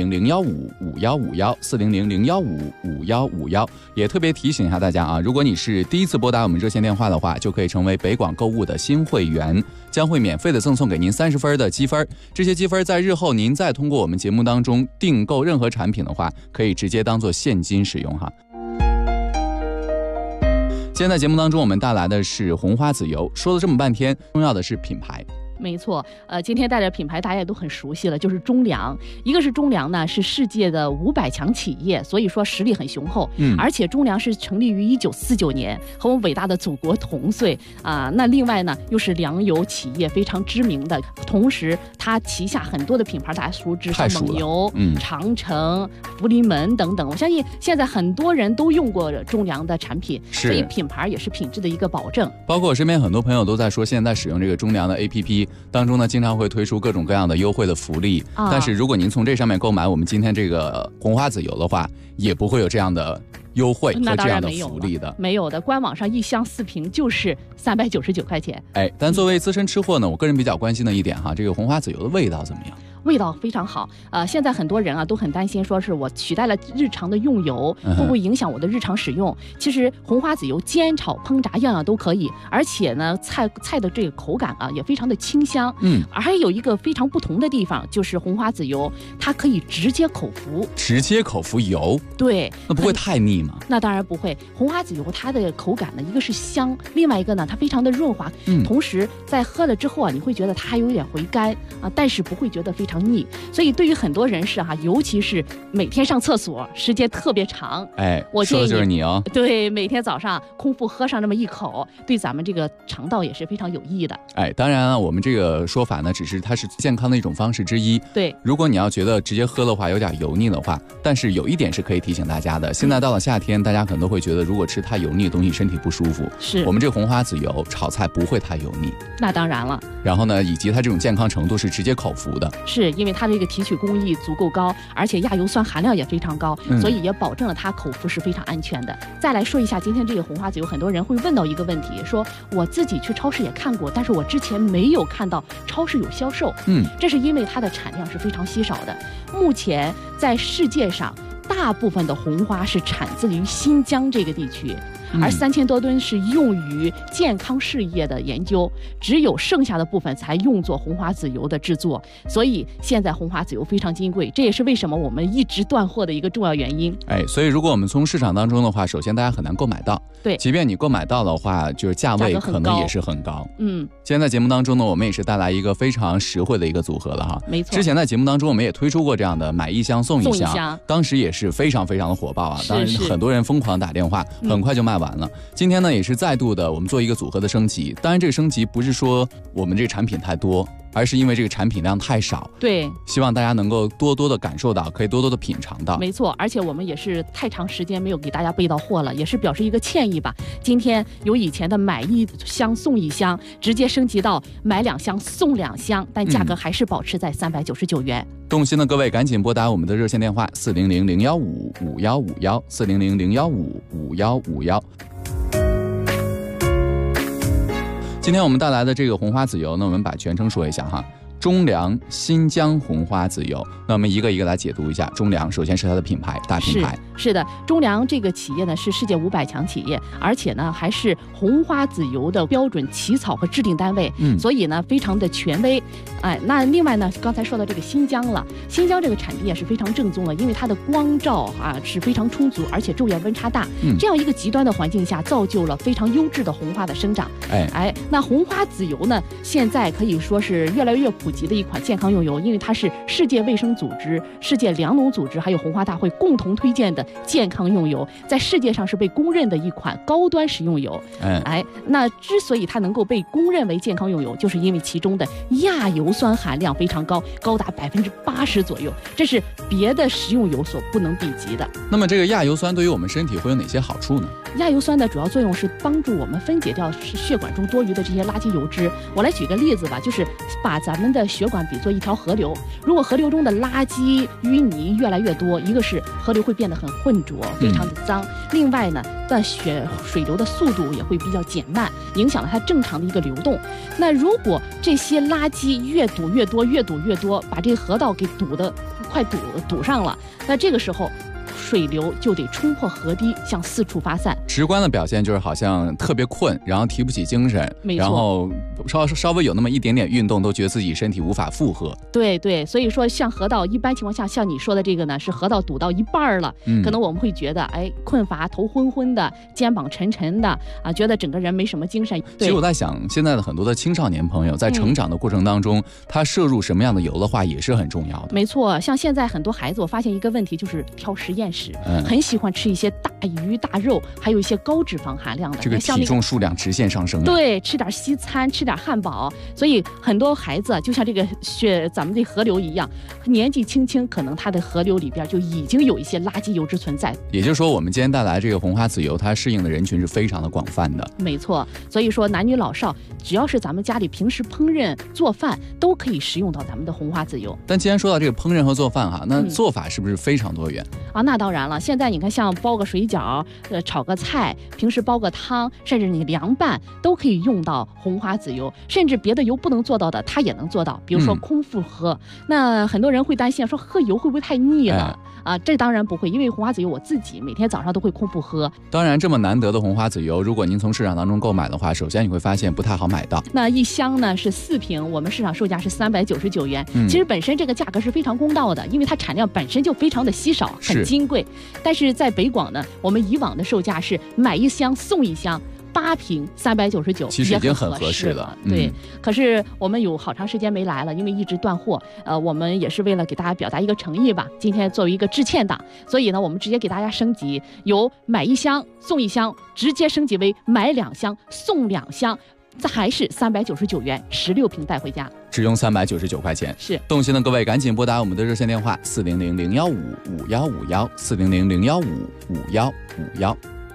400-015-5151，400-015-5151。也特别提醒一下大家啊，如果你是第一次拨打我们热线电话的话，就可以成为北广购物的新会员，将会免费的赠送给您30分的积分。这些积分在日后您再通过我们节目当中订购任何产品的话，可以直接当做现金使用哈。今天在节目当中我们带来的是红花籽油，说了这么半天，重要的是品牌。 没错，今天带的品牌大家也都很熟悉了，就是中粮。一个是中粮呢，是世界的500强企业，所以说实力很雄厚。而且中粮是成立于1949年，和我们伟大的祖国同岁啊。那另外呢，又是粮油企业非常知名的，同时它旗下很多的品牌大家熟知，像蒙牛、长城、福临门等等。我相信现在很多人都用过中粮的产品，所以品牌也是品质的一个保证。 包括我身边很多朋友都在说，现在使用这个中粮的 APP。当中呢，经常会推出各种各样的优惠的福利，但是如果您从这上面购买我们今天这个红花籽油的话，也不会有这样的优惠和这样的福利的。 没有的，官网上一箱4瓶就是399块钱。 但作为资深吃货呢，我个人比较关心的一点哈，这个红花籽油的味道怎么样？ 味道非常好。现在很多人啊都很担心，说是我取代了日常的用油，会不会影响我的日常使用？其实红花籽油煎炒烹炸样样都可以，而且呢菜的这个口感啊也非常的清香。而还有一个非常不同的地方，就是红花籽油它可以直接口服。 直接口服油？ 对。 那不会太腻吗？ 那当然不会。红花籽油它的口感呢，一个是香，另外一个呢它非常的润滑，同时在喝了之后啊，你会觉得它还有点回甘啊，但是不会觉得非常常腻，所以对于很多人士尤其是每天上厕所时间特别长，我建议说的就是你哦。 对，每天早上空腹喝上这么一口，对咱们这个肠道也是非常有益的。 当然了，我们这个说法呢，只是它是健康的一种方式之一。 对， 如果你要觉得直接喝的话有点油腻的话，但是有一点是可以提醒大家的，现在到了夏天，大家可能都会觉得如果吃太油腻的东西身体不舒服。 是， 我们这个红花籽油炒菜不会太油腻。 那当然了。 然后呢，以及它这种健康程度是直接口服的， 是因为它这个提取工艺足够高，而且亚油酸含量也非常高，所以也保证了它口服是非常安全的。再来说一下今天这个红花籽油，很多人会问到一个问题，说我自己去超市也看过，但是我之前没有看到超市有销售。这是因为它的产量是非常稀少的。目前在世界上，大部分的红花是产自于新疆这个地区，而3000多吨是用于健康事业的研究，只有剩下的部分才用作红花籽油的制作。所以现在红花籽油非常金贵，这也是为什么我们一直断货的一个重要原因。 所以如果我们从市场当中的话，首先大家很难购买到。 对， 即便你购买到的话，就是价位可能也是很高。 今天在节目当中呢，我们也是带来一个非常实惠的一个组合了哈。 没错。 之前在节目当中我们也推出过这样的买一箱送一箱，当时也是非常非常的火爆啊。当然很多人疯狂打电话，很快就卖完了。今天呢也是再度的我们做一个组合的升级，当然这个升级不是说我们这个产品太多，而是因为这个产品量太少。 对， 希望大家能够多多的感受到，可以多多的品尝到。 没错，而且我们也是太长时间没有给大家备到货了，也是表示一个歉意吧。今天由以前的买一箱送一箱，直接升级到买2箱送2箱，但价格还是保持在399元。 动心的各位赶紧拨打我们的热线电话400-015-5151，400-015-5151。今天我们带来的这个红花籽油呢，我们把全称说一下哈。中粮新疆红花籽油，那我们一个一个来解读一下。中粮首先是它的品牌，大品牌。 是的，中粮这个企业呢是世界500强企业，而且呢还是红花籽油的标准起草和制定单位，所以呢非常的权威。那另外呢，刚才说到这个新疆了，新疆这个产地也是非常正宗的，因为它的光照是非常充足，而且昼夜温差大，这样一个极端的环境下，造就了非常优质的红花的生长。那红花籽油呢，现在可以说是越来越普及的一款健康用油，因为它是世界卫生组织、世界粮农组织还有红花大会共同推荐的健康用油，在世界上是被公认的一款高端食用油。那之所以它能够被公认为健康用油，就是因为其中的亚油酸含量非常高，高达80%左右，这是别的食用油所不能比及的。 那么这个亚油酸对于我们身体会有哪些好处呢？ 亚油酸的主要作用是帮助我们分解掉血管中多余的这些垃圾油脂。我来举个例子吧，就是把咱们的血管比作一条河流，如果河流中的垃圾淤泥越来越多，一个是河流会变得很浑浊，非常的脏，另外呢，水流的速度也会比较减慢，影响了它正常的一个流动。那如果这些垃圾越堵越多，把这个河道给快堵上了，那这个时候水流就得冲破河堤向四处发散。 直观的表现就是好像特别困，然后提不起精神，然后稍微有那么一点点运动都觉得自己身体无法负荷。 对，所以说像河道一般情况下，像你说的这个呢，是河道堵到一半了，可能我们会觉得困乏，头昏昏的，肩膀沉沉的觉得整个人没什么精神。 其实我在想，现在的很多的青少年朋友在成长的过程当中，他摄入什么样的油的话也是很重要的。 没错，像现在很多孩子，我发现一个问题就是挑实验室，很喜欢吃一些大鱼大肉，还有一些高脂肪含量的， 这个体重数量直线上升。 对，吃点西餐，吃点汉堡，所以很多孩子就像这个咱们这河流一样，年纪轻轻，可能他的河流里边就已经有一些垃圾油脂存在。 也就是说，我们今天带来这个红花籽油，它适应的人群是非常的广泛的。 没错，所以说男女老少，只要是咱们家里平时烹饪做饭，都可以食用到咱们的红花籽油。 但既然说到这个烹饪和做饭哈，那做法是不是非常多元那当然了，现在你看，像包个水饺，炒个菜，平时煲个汤，甚至你凉拌，都可以用到红花籽油，甚至别的油不能做到的，它也能做到。比如说空腹喝，那很多人会担心说喝油会不会太腻了？这当然不会，因为红花籽油我自己每天早上都会空腹喝。 当然，这么难得的红花籽油，如果您从市场当中购买的话，首先你会发现不太好买到。 那一箱呢是4瓶，我们市场售价是399元。其实本身这个价格是非常公道的，因为它产量本身就非常的稀少，很金贵。但是在北广呢，我们以往的售价是买1箱送1箱。 8瓶399， 其实已经很合适了。 对，可是我们有好长时间没来了，因为一直断货。我们也是为了给大家表达一个诚意吧，今天作为一个致歉档，所以呢，我们直接给大家升级，由买1箱送1箱，直接升级为买2箱送2箱，这还是399元，16瓶带回家， 只用399块钱。 是， 动心的各位赶紧拨打我们的热线电话400-015-5151，400-015-5151。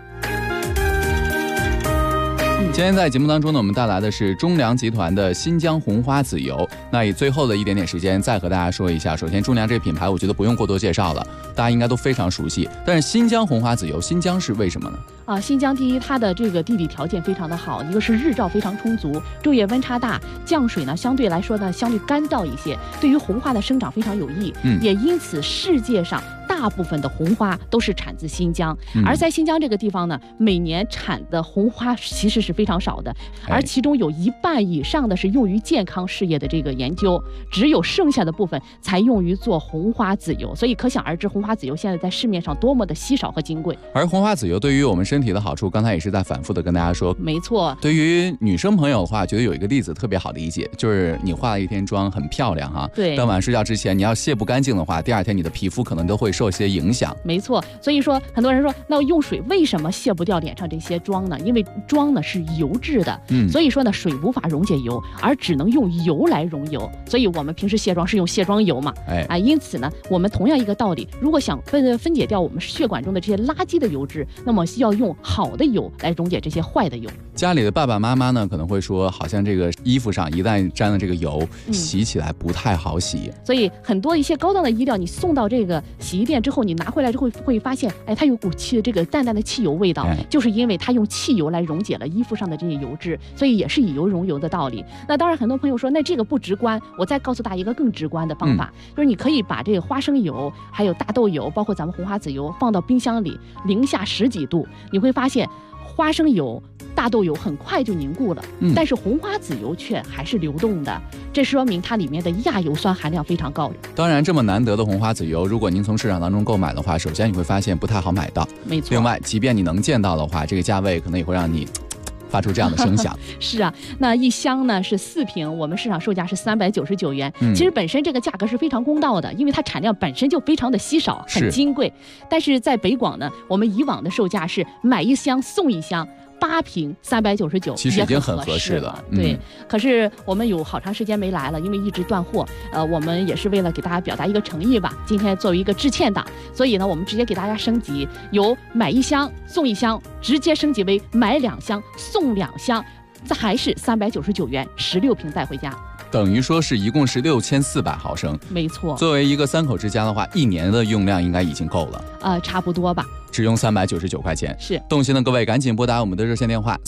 今天在节目当中呢，我们带来的是中粮集团的新疆红花籽油。那以最后的一点点时间，再和大家说一下。首先，中粮这个品牌，我觉得不用过多介绍了，大家应该都非常熟悉。但是新疆红花籽油，新疆是为什么呢？ 新疆第一，它的这个地理条件非常的好，一个是日照非常充足，昼夜温差大，降水呢相对来说呢相对干燥一些，对于红花的生长非常有益。也因此世界上大部分的红花都是产自新疆，而在新疆这个地方呢，每年产的红花其实是非常少的，而其中有1半以上的是用于健康事业的这个研究，只有剩下的部分才用于做红花籽油，所以可想而知红花籽油现在在市面上多么的稀少和金贵。 而红花籽油对于我们身体的好处，刚才也是在反复的跟大家说。 没错， 对于女生朋友的话，觉得有一个例子特别好理解，就是你化了一天妆很漂亮哈， 对， 但晚上睡觉之前你要卸不干净的话，第二天你的皮肤可能都会受一些影响。 没错，所以说很多人说，那用水为什么卸不掉脸上这些妆呢？因为妆呢是油质的，所以说呢水无法溶解油，而只能用油来溶油，所以我们平时卸妆是用卸妆油嘛，因此呢，我们同样一个道理，如果想分解掉我们血管中的这些垃圾的油脂，那么要用好的油来溶解这些坏的油。 家里的爸爸妈妈呢，可能会说，好像这个衣服上一旦沾了这个油，洗起来不太好洗。 所以很多一些高档的衣料，你送到这个洗衣店之后，你拿回来之后会发现，它有股这个淡淡的汽油味道，就是因为它用汽油来溶解了衣服上的这些油脂，所以也是以油溶油的道理。那当然，很多朋友说，那这个不直观，我再告诉大家一个更直观的方法，就是你可以把这个花生油、还有大豆油，包括咱们红花籽油放到冰箱里，零下10几度，你会发现花生油、大豆油很快就凝固了，但是红花籽油却还是流动的，这说明它里面的亚油酸含量非常高。 当然，这么难得的红花籽油，如果您从市场当中购买的话，首先你会发现不太好买到。 没错。 另外，即便你能见到的话，这个价位可能也会让你发出这样的声响。 是啊，那1箱呢是4瓶，我们市场售价是399元。其实本身这个价格是非常公道的，因为它产量本身就非常的稀少，很金贵。但是在北广呢，我们以往的售价是买1箱送1箱。8瓶399， 其实已经很合适了。 对，可是我们有好长时间没来了，因为一直断货。我们也是为了给大家表达一个诚意吧，今天作为一个致歉档，所以呢，我们直接给大家升级，由买1箱送1箱，直接升级为买2箱送2箱，这还是399元，16瓶带回家。 等于说是一共是6400毫升。 没错。 作为一个3口之家的话，1年的用量应该已经够了。 差不多吧。 只用399块钱。 是。 动心的各位赶紧拨打我们的热线电话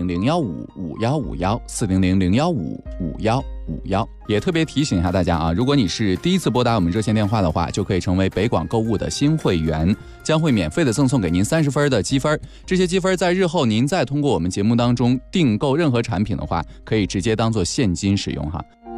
400-015-5151，400-015-5151。也特别提醒一下大家啊，如果你是第一次拨打我们热线电话的话，就可以成为北广购物的新会员，将会免费的赠送给您30分的积分。这些积分在日后您再通过我们节目当中订购任何产品的话，可以直接当做现金使用哈。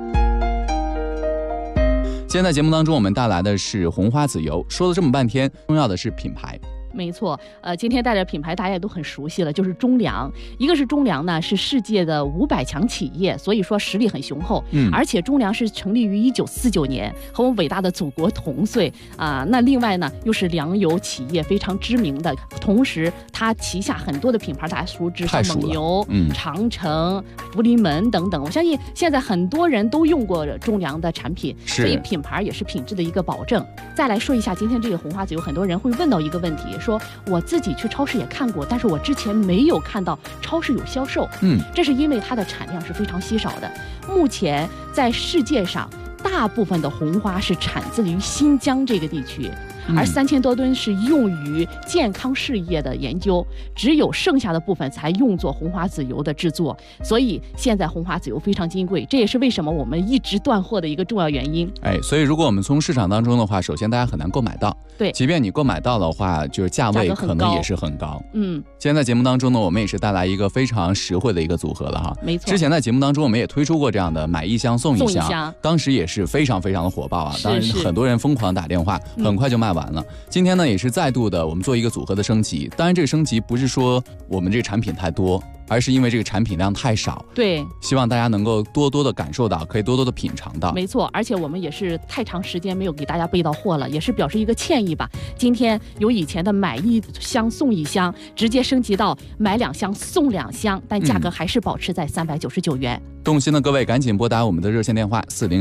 今天在节目当中，我们带来的是红花籽油。说了这么半天，重要的是品牌。 没错，今天带着品牌大家也都很熟悉了，就是中粮。一个是中粮呢，是世界的500强企业，所以说实力很雄厚。而且中粮是成立于1949年，和我们伟大的祖国同岁啊。那另外呢，又是粮油企业非常知名的，同时它旗下很多的品牌大家熟知，像蒙牛、长城、福临门等等。我相信现在很多人都用过中粮的产品，所以品牌也是品质的一个保证。再来说一下今天这个红花籽油，很多人会问到一个问题。说我自己去超市也看过，但是我之前没有看到超市有销售。这是因为它的产量是非常稀少的。目前在世界上，大部分的红花是产自于新疆这个地区，而3000多吨是用于健康事业的研究，只有剩下的部分才用作红花籽油的制作。所以现在红花籽油非常金贵，这也是为什么我们一直断货的一个重要原因。 所以如果我们从市场当中的话，首先大家很难购买到。 对， 即便你购买到的话，就是价位可能也是很高。今天在节目当中呢，我们也是带来一个非常实惠的一个组合了哈。 没错。 之前在节目当中我们也推出过这样的买1箱送1箱，当时也是非常非常的火爆啊。当然很多人疯狂打电话，很快就卖完了。今天呢，也是再度的我们做一个组合的升级。当然，这个升级不是说我们这个产品太多，而是因为这个产品量太少。 对， 希望大家能够多多的感受到，可以多多的品尝到。 没错，而且我们也是太长时间没有给大家备到货了，也是表示一个歉意吧。今天由以前的买1箱送1箱，直接升级到买2箱送2箱，但价格还是保持在399元。 动心的各位，赶紧拨打我们的热线电话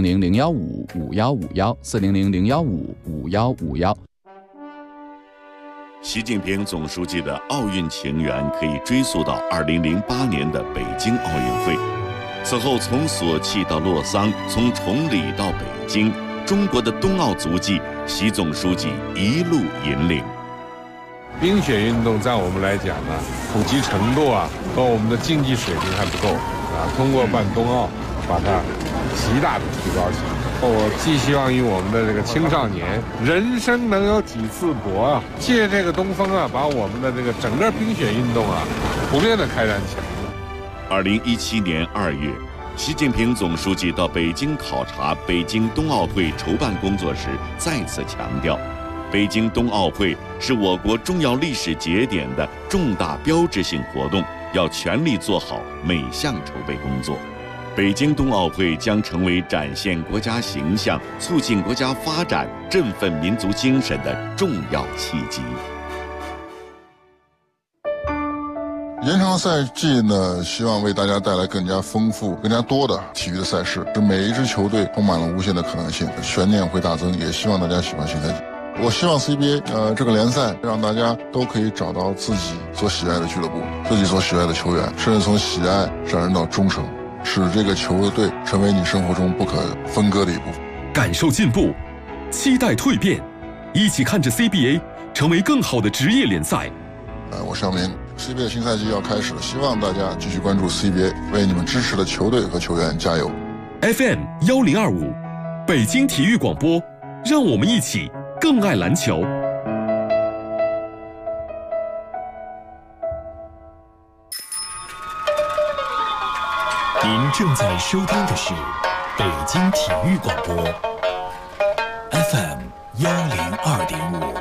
400-015-5151，400-015-5151。 习近平总书记的奥运情缘可以追溯到2008年的北京奥运会。此后，从索契到洛桑，从崇礼到北京，中国的冬奥足迹，习总书记一路引领。 冰雪运动在我们来讲呢，普及程度啊和我们的竞技水平还不够啊。通过办冬奥，把它极大的提高起来。我寄希望于我们的这个青少年，人生能有几次搏啊！借这个东风啊，把我们的这个整个冰雪运动啊，普遍的开展起来。 2017年2月，习近平总书记到北京考察北京冬奥会筹办工作时，再次强调，北京冬奥会是我国重要历史节点的重大标志性活动，要全力做好每项筹备工作。北京冬奥会将成为展现国家形象、促进国家发展、振奋民族精神的重要契机。 延长赛季呢，希望为大家带来更加丰富、更加多的体育的赛事，使每一支球队充满了无限的可能性，悬念会大增。也希望大家喜欢新赛季。我希望 CBA 这个联赛让大家都可以找到自己所喜爱的俱乐部、自己所喜爱的球员，甚至从喜爱上升到忠诚，使这个球队成为你生活中不可分割的一部分。 感受进步，期待蜕变，一起看着 CBA 成为更好的职业联赛。 我声明 CBA 新赛季要开始了，希望大家继续关注 CBA， 为你们支持的球队和球员加油。 FM1025 北京体育广播，让我们一起更爱篮球。 您正在收听的是北京体育广播 FM102.5。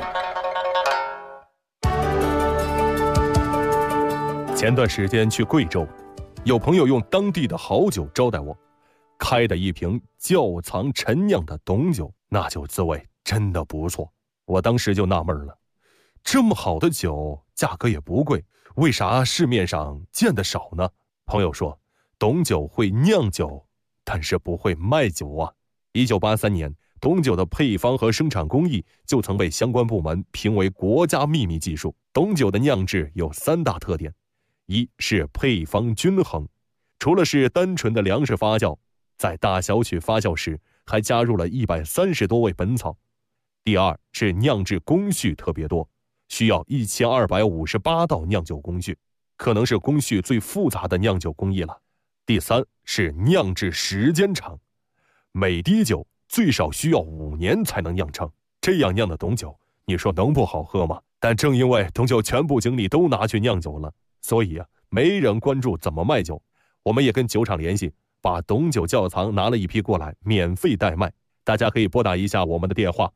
前段时间去贵州，有朋友用当地的好酒招待我，开的一瓶窖藏陈酿的董酒，那酒滋味真的不错。我当时就纳闷了，这么好的酒价格也不贵，为啥市面上见得少呢？朋友说，董酒会酿酒，但是不会卖酒啊。1983年，董酒的配方和生产工艺就曾被相关部门评为国家秘密技术。董酒的酿制有3大特点，一是配方均衡，除了是单纯的粮食发酵，在大小曲发酵时还加入了130多味本草。第二是酿制工序特别多，需要1258道酿酒工序，可能是工序最复杂的酿酒工艺了。第三是酿制时间长，每滴酒最少需要5年才能酿成，这样酿的董酒，你说能不好喝吗？但正因为董酒全部精力都拿去酿酒了，所以没人关注怎么卖酒。我们也跟酒厂联系，把董酒窖藏拿了一批过来，免费代卖。大家可以拨打一下我们的电话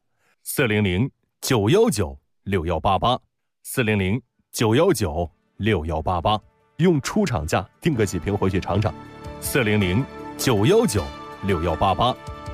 400-919-6188 400-919-6188，用出厂价订个几瓶回去尝尝。400-919-6188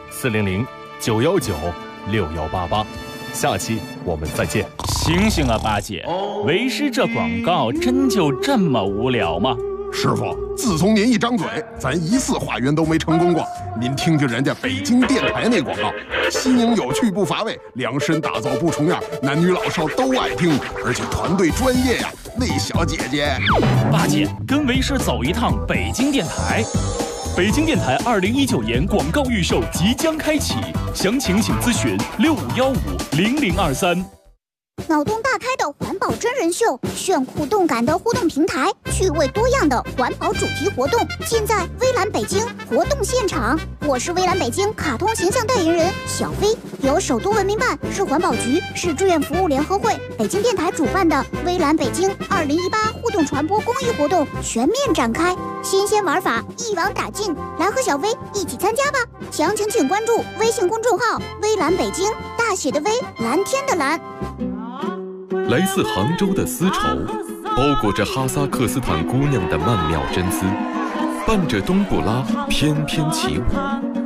400-919-6188。下期我们再见。 醒醒啊，八姐，为师这广告真就这么无聊吗？ 师傅，自从您一张嘴，咱1次化缘都没成功过。您听听人家北京电台那广告，新颖有趣不乏味，量身打造不重样，男女老少都爱听，而且团队专业呀。那小姐姐， 八姐跟为师走一趟北京电台。北京电台2019年广告预售即将开启，详情请咨询65150023。 脑洞大开的环保真人秀，炫酷动感的互动平台，趣味多样的环保主题活动，尽在微蓝北京活动现场。我是微蓝北京卡通形象代言人小飞， 由首都文明办、市环保局、市志愿服务联合会、北京电台主办的微蓝北京2018互动传播公益活动全面展开，新鲜玩法一网打尽，来和小薇一起参加吧！详情请关注微信公众号“微蓝北京”，大写的微，蓝天的蓝。 来自杭州的丝绸，包裹着哈萨克斯坦姑娘的曼妙真姿，伴着冬不拉翩翩起舞。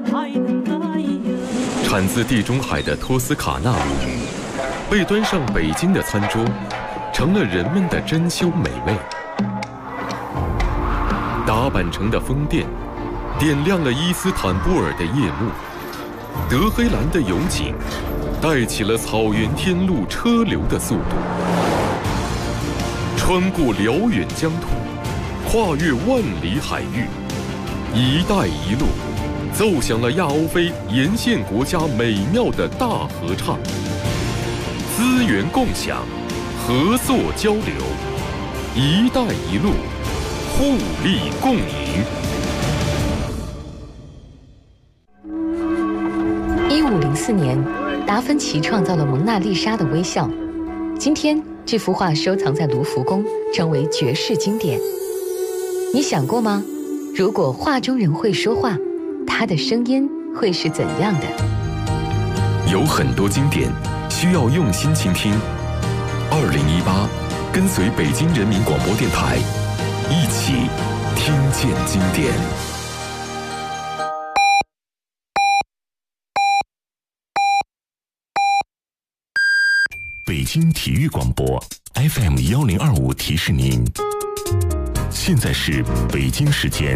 产自地中海的托斯卡纳舞，被端上北京的餐桌，成了人们的珍馐美味。达坂城的宫殿，点亮了伊斯坦布尔的夜幕。德黑兰的勇景，带起了草原天路车流的速度。穿过辽远疆土，跨越万里海域，一带一路奏响了亚欧非沿线国家美妙的大合唱。资源共享，合作交流，一带一路，互利共赢。 1504年，达芬奇创造了蒙娜丽莎的微笑。今天，这幅画收藏在卢浮宫，成为绝世经典。你想过吗？如果画中人会说话，他的声音会是怎样的？ 有很多经典需要用心倾听。2018，跟随北京人民广播电台，一起听见经典。北京体育广播 FM1025提示您，现在是北京时间